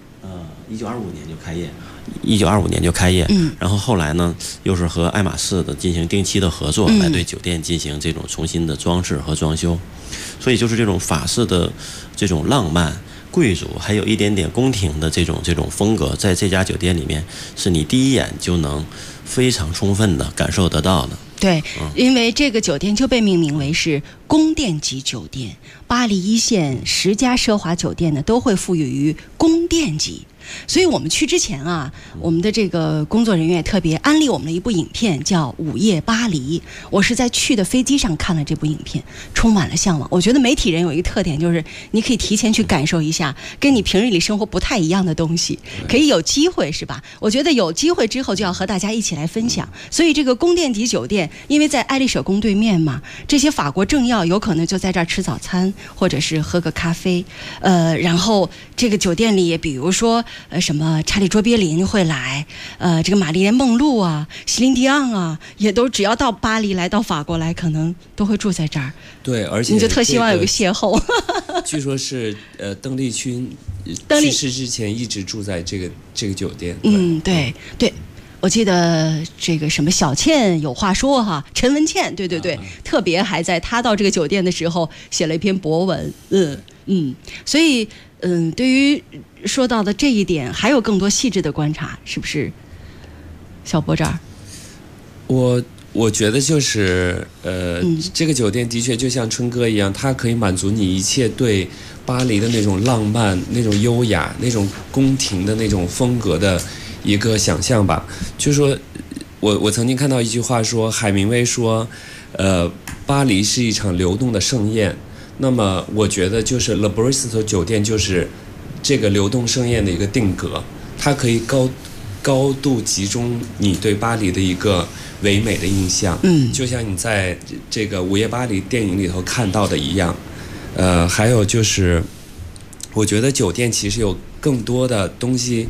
Speaker 29: 1925年就开业，1925年就开业。然后后来呢，又是和爱马仕的进行定期的合作，来对酒店进行这种重新的装饰和装修。所以就是这种法式的这种浪漫、贵族，还有一点点宫廷的这种风格，在这家酒店里面是你第一眼就能非常充分的感受得到的。
Speaker 9: 对，因为这个酒店就被命名为是宫殿级酒店，巴黎1线10家奢华酒店呢都会赋予于宫殿级。所以我们去之前啊，我们的这个工作人员也特别安利我们的一部影片，叫《午夜巴黎》。我是在去的飞机上看了这部影片，充满了向往。我觉得媒体人有一个特点，就是你可以提前去感受一下跟你平日里生活不太一样的东西，可以有机会是吧？我觉得有机会之后就要和大家一起来分享。所以这个宫殿级酒店，因为在爱丽舍宫对面嘛，这些法国政要有可能就在这儿吃早餐，或者是喝个咖啡。然后这个酒店里也比如说什么查理卓别林会来，这个玛丽莲梦露啊、席琳迪昂啊，也都只要到巴黎来到法国来，可能都会住在这儿。
Speaker 2: 对，而且
Speaker 9: 你就特希望有个邂逅。
Speaker 2: 据说是邓丽君去世之前一直住在这个酒店。
Speaker 9: 对。我记得这个什么小倩有话说哈，陈文茜，对，特别还在她到这个酒店的时候写了一篇博文。所以对于说到的这一点，还有更多细致的观察，是不是？小波这儿，
Speaker 2: 我觉得就是这个酒店的确就像春哥一样，它可以满足你一切对巴黎的那种浪漫、那种优雅、那种宫廷的那种风格的一个想象吧。就是说我曾经看到一句话说，海明威说，巴黎是一场流动的盛宴。那么我觉得就是 Le Bristo 酒店就是这个流动盛宴的一个定格，它可以高度集中你对巴黎的一个唯美的印象，就像你在这个《午夜巴黎》电影里头看到的一样。还有就是，我觉得酒店其实有更多的东西，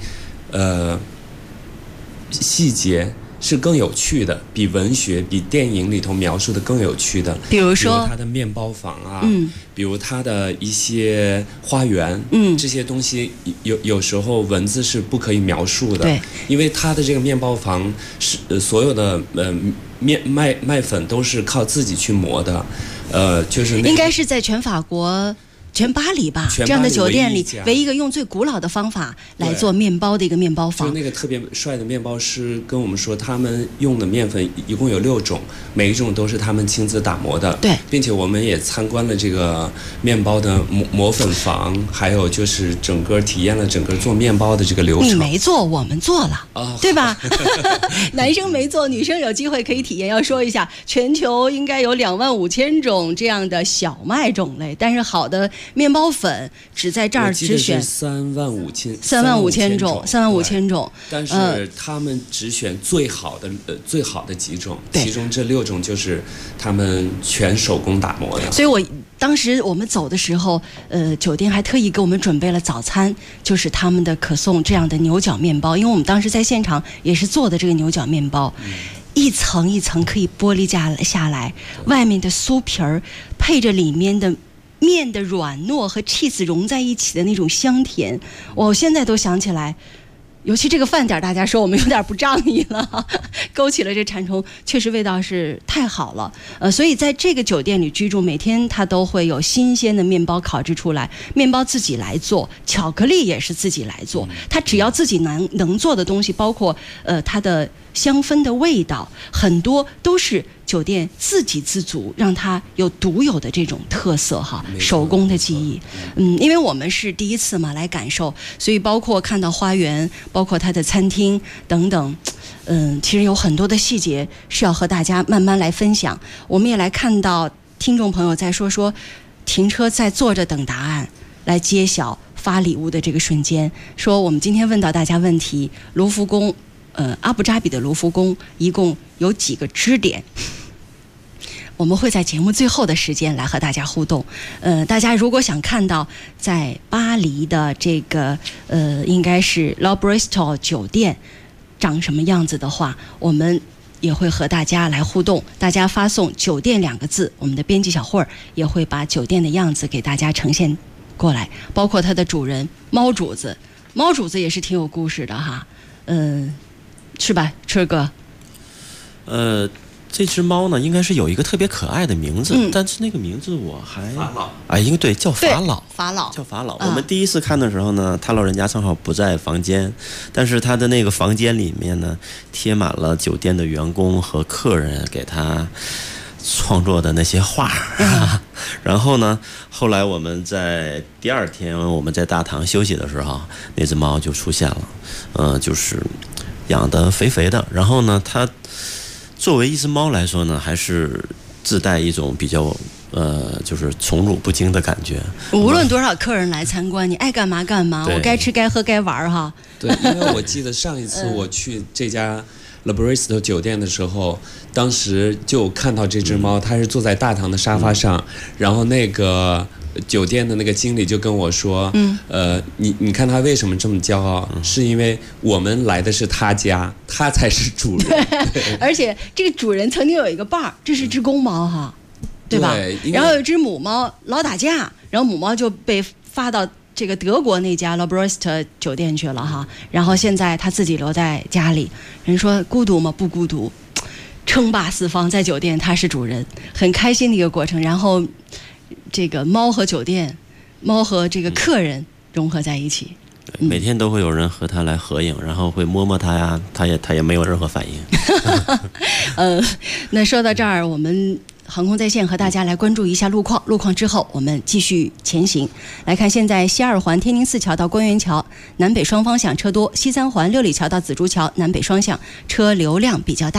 Speaker 2: 细节是更有趣的，比文学、比电影里头描述的更有趣的。比如它的面包房啊，比如它的一些花园，这些东西有时候文字是不可以描述的，对，因为它的这个面包房是所有的麦粉都是靠自己去磨的，就是应该是在全法国。全巴黎吧，这样的酒店里唯一一个用最古老的方法来做面包的一个面包房。就那个特别帅的面包师跟我们说，他们用的面粉一共有6种，每一种都是他们亲自打磨的。对，并且我们也参观了这个面包的磨粉房，还有就是整个体验了整个做面包的这个流程。你没做，我们做了，对吧？男生没做，女生有机会可以体验。要说一下，全球应该有25000种这样的小麦种类，但是好的面包粉只在这儿只选35000种，但是他们只选最好的几种，其中这6种就是他们全手工打磨的。所以当时我们走的时候，酒店还特意给我们准备了早餐，就是他们的可颂这样的牛角面包，因为我们当时在现场也是做的这个牛角面包。一层一层可以剥离下来，外面的酥皮儿配着里面的面的软糯和 cheese 融在一起的那种香甜，我现在都想起来。尤其这个饭点，大家说我们有点不仗义了，勾起了这馋虫，确实味道是太好了。所以在这个酒店里居住，每天它都会有新鲜的面包烤制出来，面包自己来做，巧克力也是自己来做。它只要自己能做的东西，包括它的香氛的味道，很多都是酒店自给自足，让它有独有的这种特色哈，手工的技艺。因为我们是第一次嘛来感受，所以包括看到花园，包括它的餐厅等等，其实有很多的细节是要和大家慢慢来分享。我们也来看到听众朋友在说停车在坐着等答案，来揭晓发礼物的这个瞬间。说我们今天问到大家问题，卢浮宫。阿布扎比的卢浮宫一共有几个支点？我们会在节目最后的时间来和大家互动。大家如果想看到在巴黎的这个应该是 Le Bristol 酒店长什么样子的话，我们也会和大家来互动。大家发送酒店2个字，我们的编辑小慧儿也会把酒店的样子给大家呈现过来，包括它的主人猫主子也是挺有故事的哈。是吧，春哥？
Speaker 29: 这只猫呢，应该是有一个特别可爱的名字，但是那个名字我还法老应该对，叫法老，叫法老。我们第一次看的时候呢，他老人家正好不在房间，但是他的那个房间里面呢，贴满了酒店的员工和客人给他创作的那些画。然后呢，后来我们在第2天我们在大堂休息的时候，那只猫就出现了，就是养得肥肥的。然后呢，它作为一只猫来说呢，还是自带一种比较就是宠辱不惊的感觉。无论多少客人来参观，你爱干嘛干嘛，我该吃该喝该玩哈。
Speaker 2: 对，因为我记得上一次我去这家Le Bristol 酒店的时候，当时就看到这只猫，它是坐在大堂的沙发上，然后那个酒店的那个经理就跟我说，你看他为什么这么骄傲？是因为我们来的是他家，他才是主人。而且这个主人曾经有一个伴儿，这是只公猫哈，对吧？然后有一只母猫老打架，然后母猫就被发到这个德国那家 Le Bristol 酒店去了哈，然后现在他自己留在家里。人说孤独吗？不孤独，称霸四方，在酒店他是主人，很开心的一个过程。然后这个猫和酒店，猫和这个客人融合在一起。
Speaker 29: 每天都会有人和他来合影，然后会摸摸他呀，他也没有任何反应。
Speaker 9: 那说到这儿，我们航空在线和大家来关注一下路况。路况之后，我们继续前行。来看现在西2环天宁寺桥到官园桥南北双方向车多，西3环六里桥到紫竹桥南北双向车流量比较大。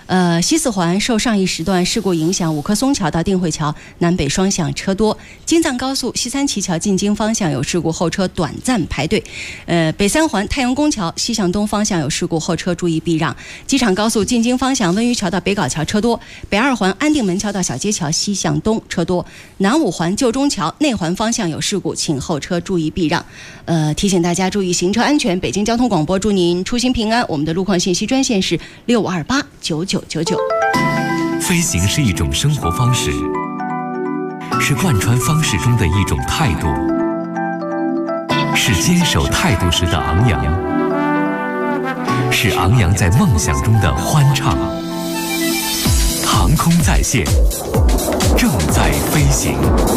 Speaker 9: 西四环受上一时段事故影响，五棵松桥到定慧桥南北双向车多；京藏高速西三旗桥进京方向有事故，后车短暂排队。北三环太阳宫桥西向东方向有事故，后车注意避让。机场高速进京方向温榆桥到北碏桥车多；北二环安定门桥到小街桥西向东车多。南五环旧中桥内环方向有事故，请后车注意避让。提醒大家注意行车安全。北京交通广播祝您出行平安。我们的路况信息专线是6289999。
Speaker 5: 飞行是一种生活方式，是贯穿方式中的一种态度，是坚守态度时的昂扬，是昂扬在梦想中的欢畅。航空在线，正在飞行。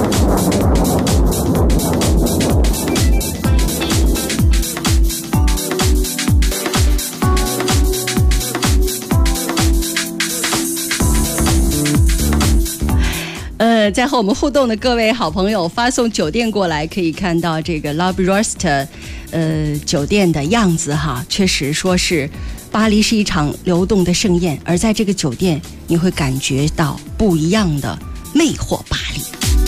Speaker 9: 在和我们互动的各位好朋友发送酒店过来，可以看到这个 Lobby Roast 酒店的样子哈，确实说是巴黎是一场流动的盛宴，而在这个酒店你会感觉到不一样的魅惑巴黎。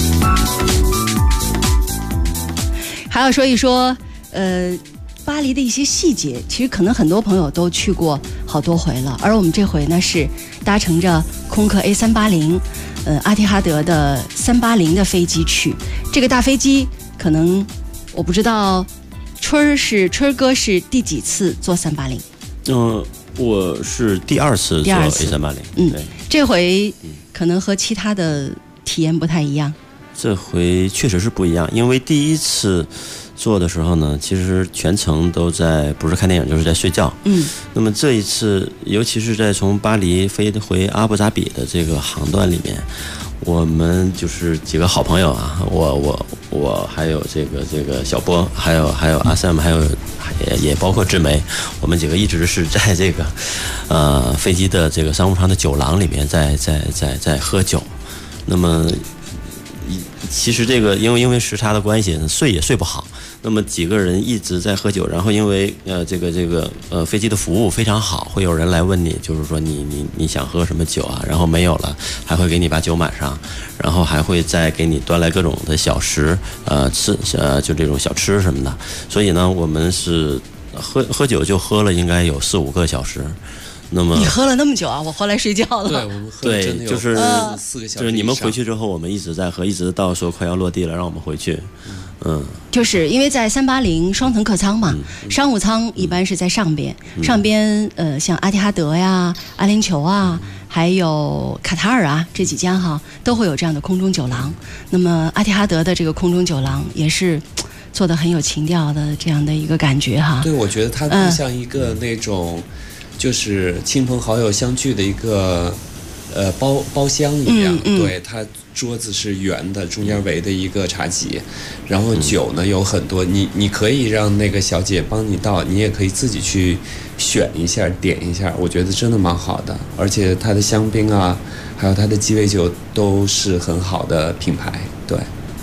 Speaker 9: 还要说一说巴黎的一些细节，其实可能很多朋友都去过好多回了，而我们这回呢是搭乘着空客 A380阿提哈德的380的飞机去。这个大飞机可能我不知道春哥是第几次坐380？
Speaker 29: 我是第二次坐 A380。对，
Speaker 9: 这回可能和其他的体验不太一样。
Speaker 29: 这回确实是不一样，因为第一次坐的时候呢，其实全程都在不是看电影就是在睡觉。那么这一次，尤其是在从巴黎飞回阿布扎比的这个航段里面，我们就是几个好朋友啊，我还有这个小波，还有阿 Sam， 还有也包括志梅，我们几个一直是在这个飞机的这个商务舱的酒廊里面在喝酒。那么其实这个因为时差的关系，睡也睡不好。那么几个人一直在喝酒，然后因为这个飞机的服务非常好，会有人来问你，就是说你想喝什么酒啊？然后没有了，还会给你把酒满上，然后还会再给你端来各种的小食，吃就这种小吃什么的。所以呢，我们是喝酒就喝了应该有4-5个小时。那么
Speaker 9: 你喝了那么久啊？我后来睡觉了。
Speaker 2: 对，我们喝了真的有
Speaker 29: 就是
Speaker 2: 4个小时。
Speaker 29: 就是你们回去之后，我们一直在喝，一直到说快要落地了，让我们回去。
Speaker 9: 就是因为在380双层客舱嘛，商务舱一般是在上边，像阿提哈德呀、阿联酋啊，还有卡塔尔啊这几家哈，都会有这样的空中酒廊。那么阿提哈德的这个空中酒廊也是做得很有情调的这样的一个感觉哈。
Speaker 2: 对，我觉得它更像一个那种。就是亲朋好友相聚的一个包厢一样，对，它桌子是圆的，中间围的一个茶几，然后酒呢有很多，你可以让那个小姐帮你倒，你也可以自己去选一下点一下，我觉得真的蛮好的，而且它的香槟啊，还有它的鸡尾酒都是很好的品牌，对。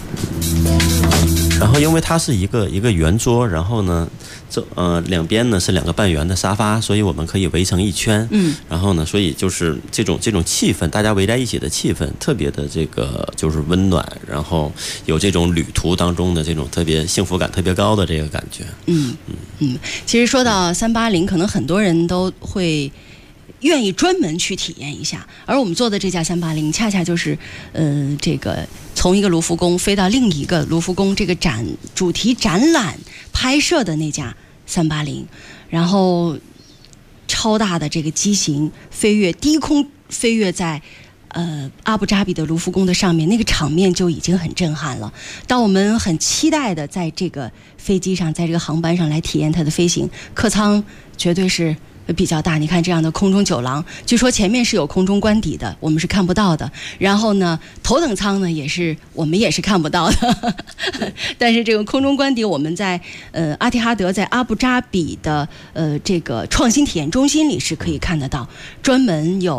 Speaker 29: 然后因为它是一个圆桌，然后呢两边呢是2个半圆的沙发，所以我们可以围成一圈。然后呢，所以就是这种气氛，大家围在一起的气氛，特别的这个就是温暖，然后有这种旅途当中的这种特别幸福感特别高的这个感觉。
Speaker 9: 其实说到380，可能很多人都会愿意专门去体验一下，而我们做的这架380恰恰就是这个从一个卢浮宫飞到另一个卢浮宫这个主题展览拍摄的那架380，然后超大的这个机型低空飞跃在阿布扎比的卢浮宫的上面，那个场面就已经很震撼了。当我们很期待的在这个飞机上，在这个航班上来体验它的飞行，客舱绝对是比较大。你看这样的空中酒廊，据说前面是有空中官邸的，我们是看不到的。然后呢，头等舱呢我们也是看不到的。但是这个空中官邸，我们在阿提哈德在阿布扎比的这个创新体验中心里是可以看得到，专门有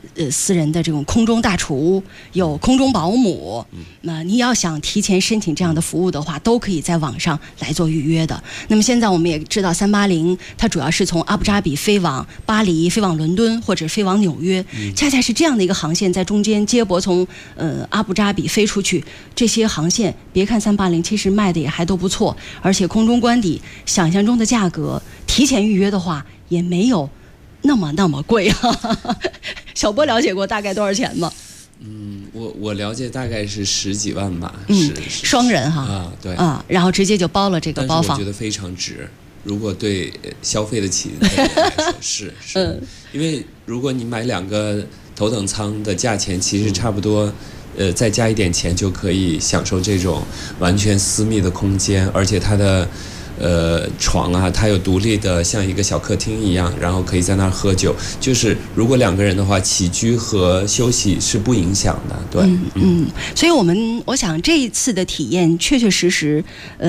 Speaker 9: 私人的这种空中大厨，有空中保姆。那你要想提前申请这样的服务的话，都可以在网上来做预约的。那么现在我们也知道380它主要是从阿布扎比飞往巴黎、飞往伦敦或者飞往纽约，恰恰是这样的一个航线在中间接驳从阿布扎比飞出去。这些航线别看380其实卖的也还都不错，而且空中官邸想象中的价格提前预约的话也没有那么贵啊。小波了解过大概多少钱吗？
Speaker 2: 我了解大概是10几万吧，
Speaker 9: 双人哈
Speaker 2: 啊，对
Speaker 9: 啊，然后直接就包了这个包房，
Speaker 2: 但是我觉得非常值。如果对消费得起的人来说是，因为如果你买2个头等舱的价钱，其实差不多，再加一点钱就可以享受这种完全私密的空间，而且它的。床啊，它有独立的像一个小客厅一样，然后可以在那儿喝酒。就是如果2个人的话，起居和休息是不影响的。对，
Speaker 9: 所以我想这一次的体验确确实实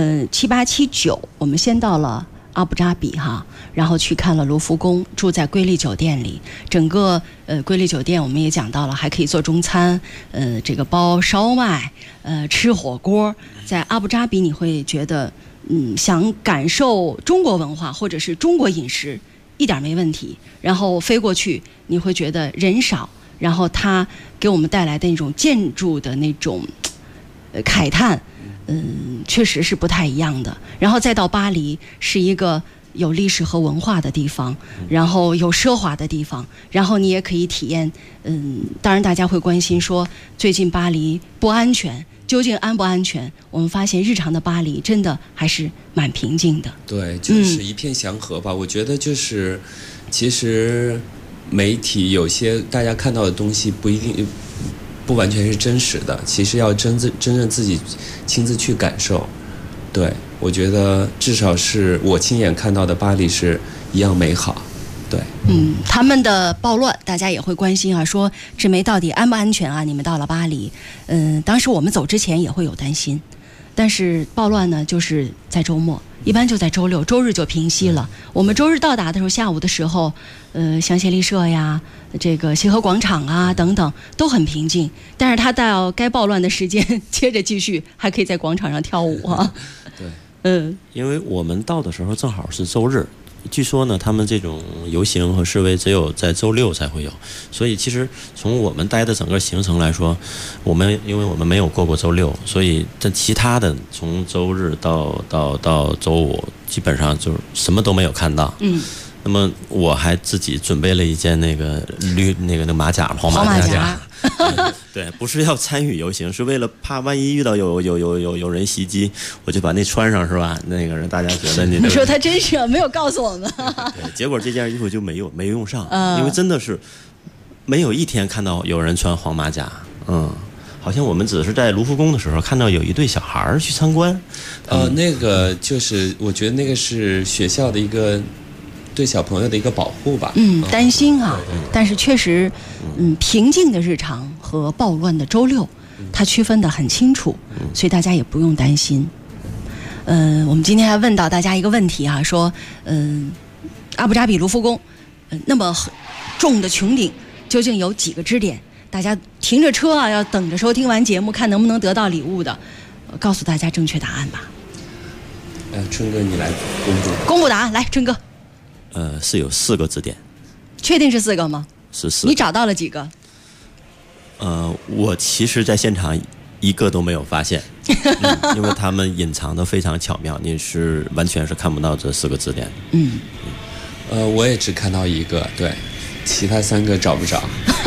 Speaker 9: ，7、8、7、9，我们先到了阿布扎比哈，然后去看了卢浮宫，住在瑰丽酒店里。整个瑰丽酒店我们也讲到了，还可以做中餐，这个包烧麦，吃火锅。在阿布扎比你会觉得。想感受中国文化或者是中国饮食，一点没问题。然后飞过去，你会觉得人少，然后它给我们带来的那种建筑的那种慨叹，确实是不太一样的。然后再到巴黎，是一个有历史和文化的地方，然后有奢华的地方，然后你也可以体验。当然大家会关心说，最近巴黎不安全。究竟安不安全？我们发现日常的巴黎真的还是蛮平静的。
Speaker 2: 对，就是一片祥和吧。我觉得就是，其实媒体有些大家看到的东西不完全是真实的，其实要真正自己亲自去感受。对，我觉得至少是我亲眼看到的巴黎是一样美好。对，
Speaker 9: 他们的暴乱大家也会关心啊，说志梅到底安不安全啊？你们到了巴黎，当时我们走之前也会有担心，但是暴乱呢就是在周末，一般就在周6、周日就平息了。我们周日到达的时候，下午的时候，香榭丽舍呀，这个协和广场啊等等都很平静，但是他到该暴乱的时间接着继续，还可以在广场上跳舞啊。
Speaker 29: 对，因为我们到的时候正好是周日。据说呢，他们这种游行和示威只有在周6才会有，所以其实从我们待的整个行程来说，因为我们没有过周6，所以这其他的从周日到周5，基本上就什么都没有看到。那么我还自己准备了一件那个马甲，黄马甲。对，不是要参与游行，是为了怕万一遇到有人袭击，我就把那穿上，是吧？那个人大家觉得你
Speaker 9: 说他真是没有告诉我们。
Speaker 29: 对，结果这件衣服就没用上，因为真的是没有一天看到有人穿黄马甲。好像我们只是在卢浮宫的时候看到有一对小孩去参观。
Speaker 2: 那个就是我觉得那个是学校的一个。对小朋友的一个保护吧，
Speaker 9: 担心啊，但是确实，平静的日常和暴乱的周6，它区分得很清楚，所以大家也不用担心。我们今天还问到大家一个问题啊，说，阿布扎比卢浮宫，那么重的穹顶究竟有几个支点？大家停着车啊，要等着收听完节目，看能不能得到礼物的，告诉大家正确答案吧。
Speaker 2: 春哥，你来
Speaker 9: 公布答案，来，春哥。
Speaker 29: 是有4个支点。
Speaker 9: 确定是4个吗？
Speaker 29: 是4个。
Speaker 9: 你找到了几个？
Speaker 29: 我其实在现场一个都没有发现，因为他们隐藏得非常巧妙，你是完全是看不到这4个支点。
Speaker 2: 我也只看到一个，对，其他3个找不着。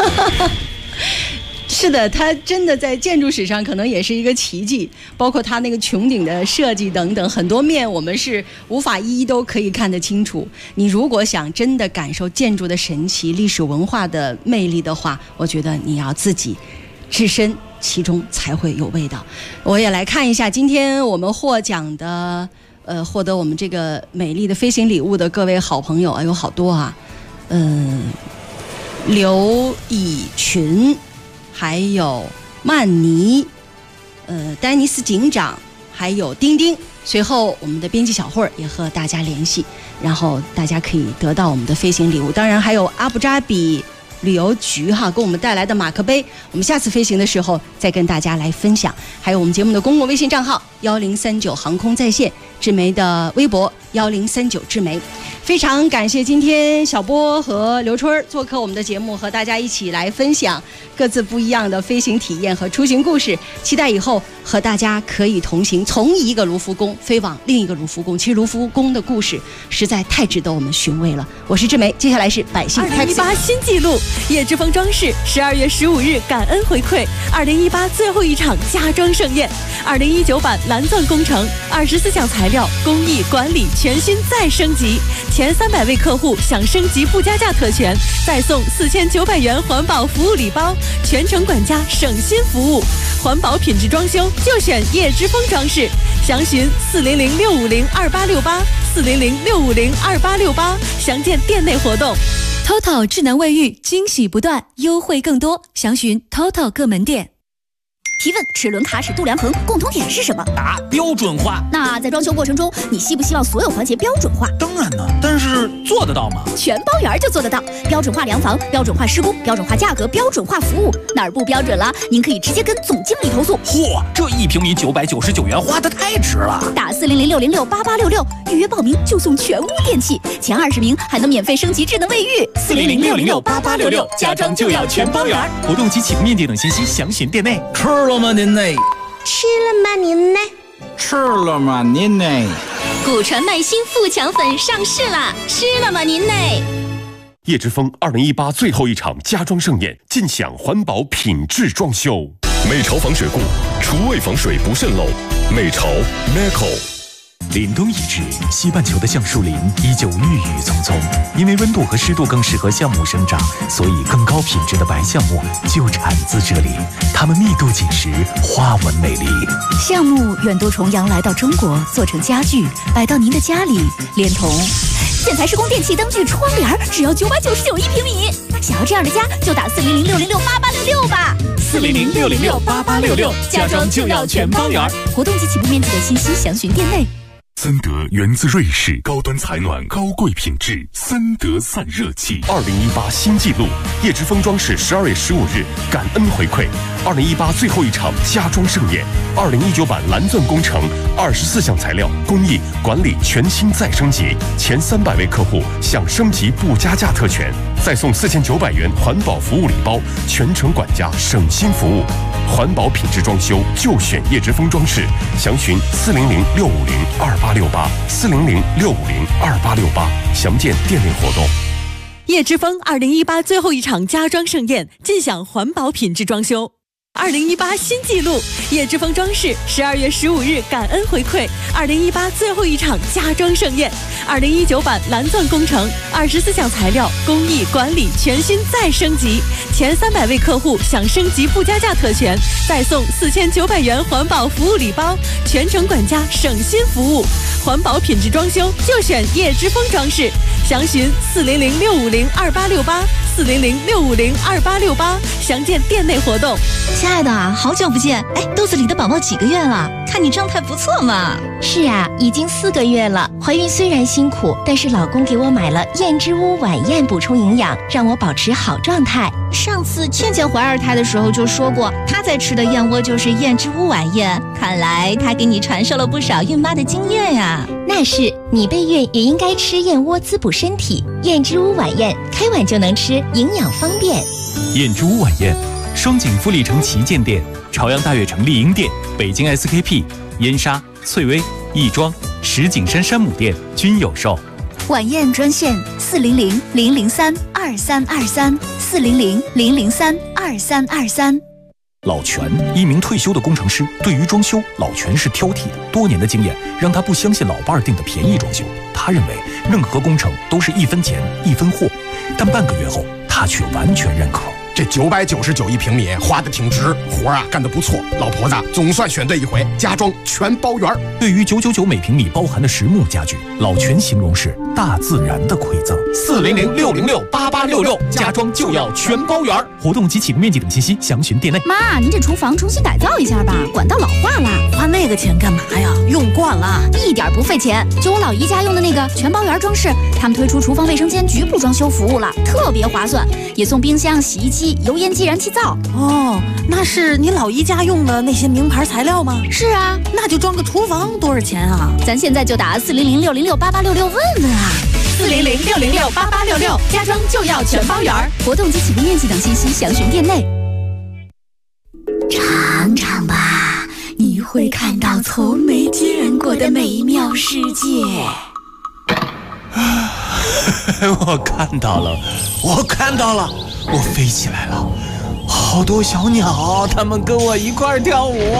Speaker 9: 是的，它真的在建筑史上可能也是一个奇迹，包括它那个穹顶的设计等等，很多面我们是无法一一都可以看得清楚。你如果想真的感受建筑的神奇、历史文化的魅力的话，我觉得你要自己置身其中才会有味道。我也来看一下今天我们获奖的获得我们这个美丽的飞行礼物的各位好朋友，有好多啊，刘以群，还有曼妮，丹尼斯警长，还有丁丁。随后我们的编辑小慧也和大家联系，然后大家可以得到我们的飞行礼物。当然还有阿布扎比旅游局给我们带来的马克杯，我们下次飞行的时候再跟大家来分享。还有我们节目的公共微信账号1039航空在线，志梅的微博1039志梅。非常感谢今天小波和刘春做客我们的节目，和大家一起来分享各自不一样的飞行体验和出行故事。期待以后和大家可以同行，从一个卢浮宫飞往另一个卢浮宫。其实卢浮宫的故事实在太值得我们寻味了。我是志梅，接下来是百姓
Speaker 4: 2018新纪录，叶之峰装饰12月15日感恩回馈2018最后一场家装盛宴，2019版蓝钻工程24项材料工艺管理全新再升级，前300位客户享升级不加价特权，再送4900元环保服务礼包，全程管家省心服务，环保品质装修就选叶之峰装饰，详询400-650-2868，400-650-2868，详见店内活动。
Speaker 24: TOTO 智能卫浴，惊喜不断，优惠更多，详询 TOTO 各门店。
Speaker 26: 提问：齿轮卡尺度量衡共同点是什么？
Speaker 6: 答：标准化。
Speaker 26: 那在装修过程中，你希不希望所有环节标准化？
Speaker 6: 当然呢，但是做得到吗？
Speaker 26: 全包圆就做得到，标准化量房、标准化施工、标准化价格、标准化服务，哪儿不标准了？您可以直接跟总经理投诉。
Speaker 6: 嚯，这1平米999元花得太值了！
Speaker 26: 打400-606-8866预约报名就送全屋电器，前20名还能免费升级智能卫浴。
Speaker 23: 400-606-8866，家装就要全包圆。活动及起步面积等信息详询店内。
Speaker 6: 吃了吗您呢？
Speaker 26: 吃了吗您呢？
Speaker 6: 吃了吗您呢？
Speaker 26: 古传耐心富强粉上市了，吃了吗您呢？
Speaker 10: 叶之峰2018最后一场家装盛宴，尽享环保品质装修。美潮防水固，厨卫防水不渗漏。美潮 Meco。
Speaker 23: 凛冬已至，西半球的橡树林依旧郁郁葱葱。因为温度和湿度更适合橡木生长，所以更高品质的白橡木就产自这里。它们密度紧实，花纹美丽。
Speaker 26: 橡木远渡重洋来到中国，做成家具，摆到您的家里，连同建材施工电器灯具窗帘，只要999一平米。想要这样的家，就打400-606-8866吧。
Speaker 23: 400-606-8866，家装就要全包圆。
Speaker 26: 活动及起步面积的信息详询店内。
Speaker 10: 森德源自瑞士，高端采暖，高贵品质，森德散热器。2018新纪录，叶之峰装饰12月15日感恩回馈2018最后一场家装盛宴。2019版蓝钻工程24项材料工艺管理全新再升级，前300位客户享升级不加价特权，再送4900元环保服务礼包，全程管家省心服务。环保品质装修就选叶之峰装饰，详询400-650-2868，400-650-2868，详见店内活动。
Speaker 4: 叶之峰2018最后一场家装盛宴，尽享环保品质装修。2018新纪录，叶之峰装饰12月15日感恩回馈2018最后一场家装盛宴，2019版蓝钻工程24项材料工艺管理全新再升级，前300位客户享升级不加价特权，再送4900元环保服务礼包，全程管家省心服务。环保品质装修就选叶之峰装饰，详询400-650-2868，400-650-2868，详见店内活动。
Speaker 26: 亲爱的，好久不见！哎，肚子里的宝宝几个月了？看你状态不错嘛。是啊，已经4个月了。怀孕虽然辛苦，但是老公给我买了燕之屋晚宴补充营养，让我保持好状态。上次倩倩怀2胎的时候就说过，她在吃的燕窝就是燕之屋晚宴。看来她给你传授了不少孕妈的经验呀。那是，你备孕也应该吃燕窝滋补身体。燕之屋晚宴，开碗就能吃，营养方便。
Speaker 23: 燕之屋晚宴。双井富力城旗舰店、朝阳大悦城丽婴店、北京 SKP、燕莎、翠微、亦庄、石景山山姆店均有售。
Speaker 26: 晚宴专线400-003-2323，400-003-2323。
Speaker 23: 老全，一名退休的工程师，对于装修，老全是挑剔的。多年的经验让他不相信老伴儿订的便宜装修，他认为任何工程都是1分钱1分货，但半个月后他却完全认可。
Speaker 3: 这999一平米，花的挺值，活啊干得不错。老婆子总算选对一回，家装全包圆。
Speaker 23: 对于999每平米包含的实木家具，老全形容是大自然的馈赠。400-606-8866，家装就要全包圆。活动及启动面积等信息详询店内。
Speaker 11: 妈，您这厨房重新改造一下吧，管道老化了。
Speaker 12: 花那个钱干嘛呀？用惯了，
Speaker 11: 一点不费钱。就我老姨家用的那个全包圆装饰，他们推出厨房卫生间局部装修服务了，特别划算，也送冰箱、洗衣机、油烟机、燃气灶。
Speaker 12: 哦，那是你老姨家用的那些名牌材料吗？
Speaker 11: 是啊，
Speaker 12: 那就装个厨房多少钱啊？
Speaker 11: 咱现在就打400-606-8866问问啊。
Speaker 12: 400-606-8866，家装就要全包圆。
Speaker 11: 活动及启动面积等信息详询店内。
Speaker 13: 尝尝吧，你会看到从没见过的美妙世界。
Speaker 6: 我看到了，我飞起来了，好多小鸟，它们跟我一块跳舞。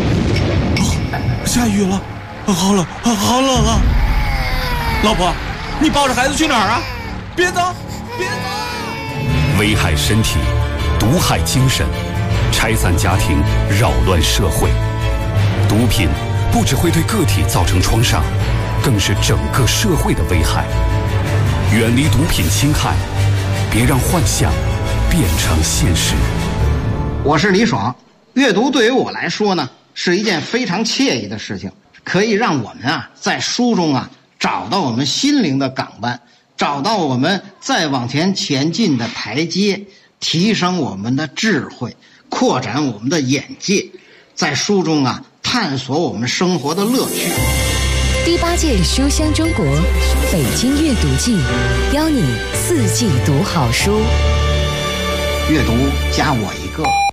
Speaker 6: 下雨了，好冷啊！老婆，你抱着孩子去哪儿啊？别走！
Speaker 10: 危害身体，毒害精神，拆散家庭，扰乱社会。毒品不只会对个体造成创伤，更是整个社会的危害。远离毒品侵害，别让幻想变成现实。
Speaker 14: 我是李爽，阅读对于我来说呢，是一件非常惬意的事情，可以让我们在书中找到我们心灵的港湾，找到我们再往前进的台阶，提升我们的智慧，扩展我们的眼界，在书中探索我们生活的乐趣。
Speaker 18: 第8届书香中国北京阅读季，邀你4季读好书。
Speaker 14: 阅读加我一个。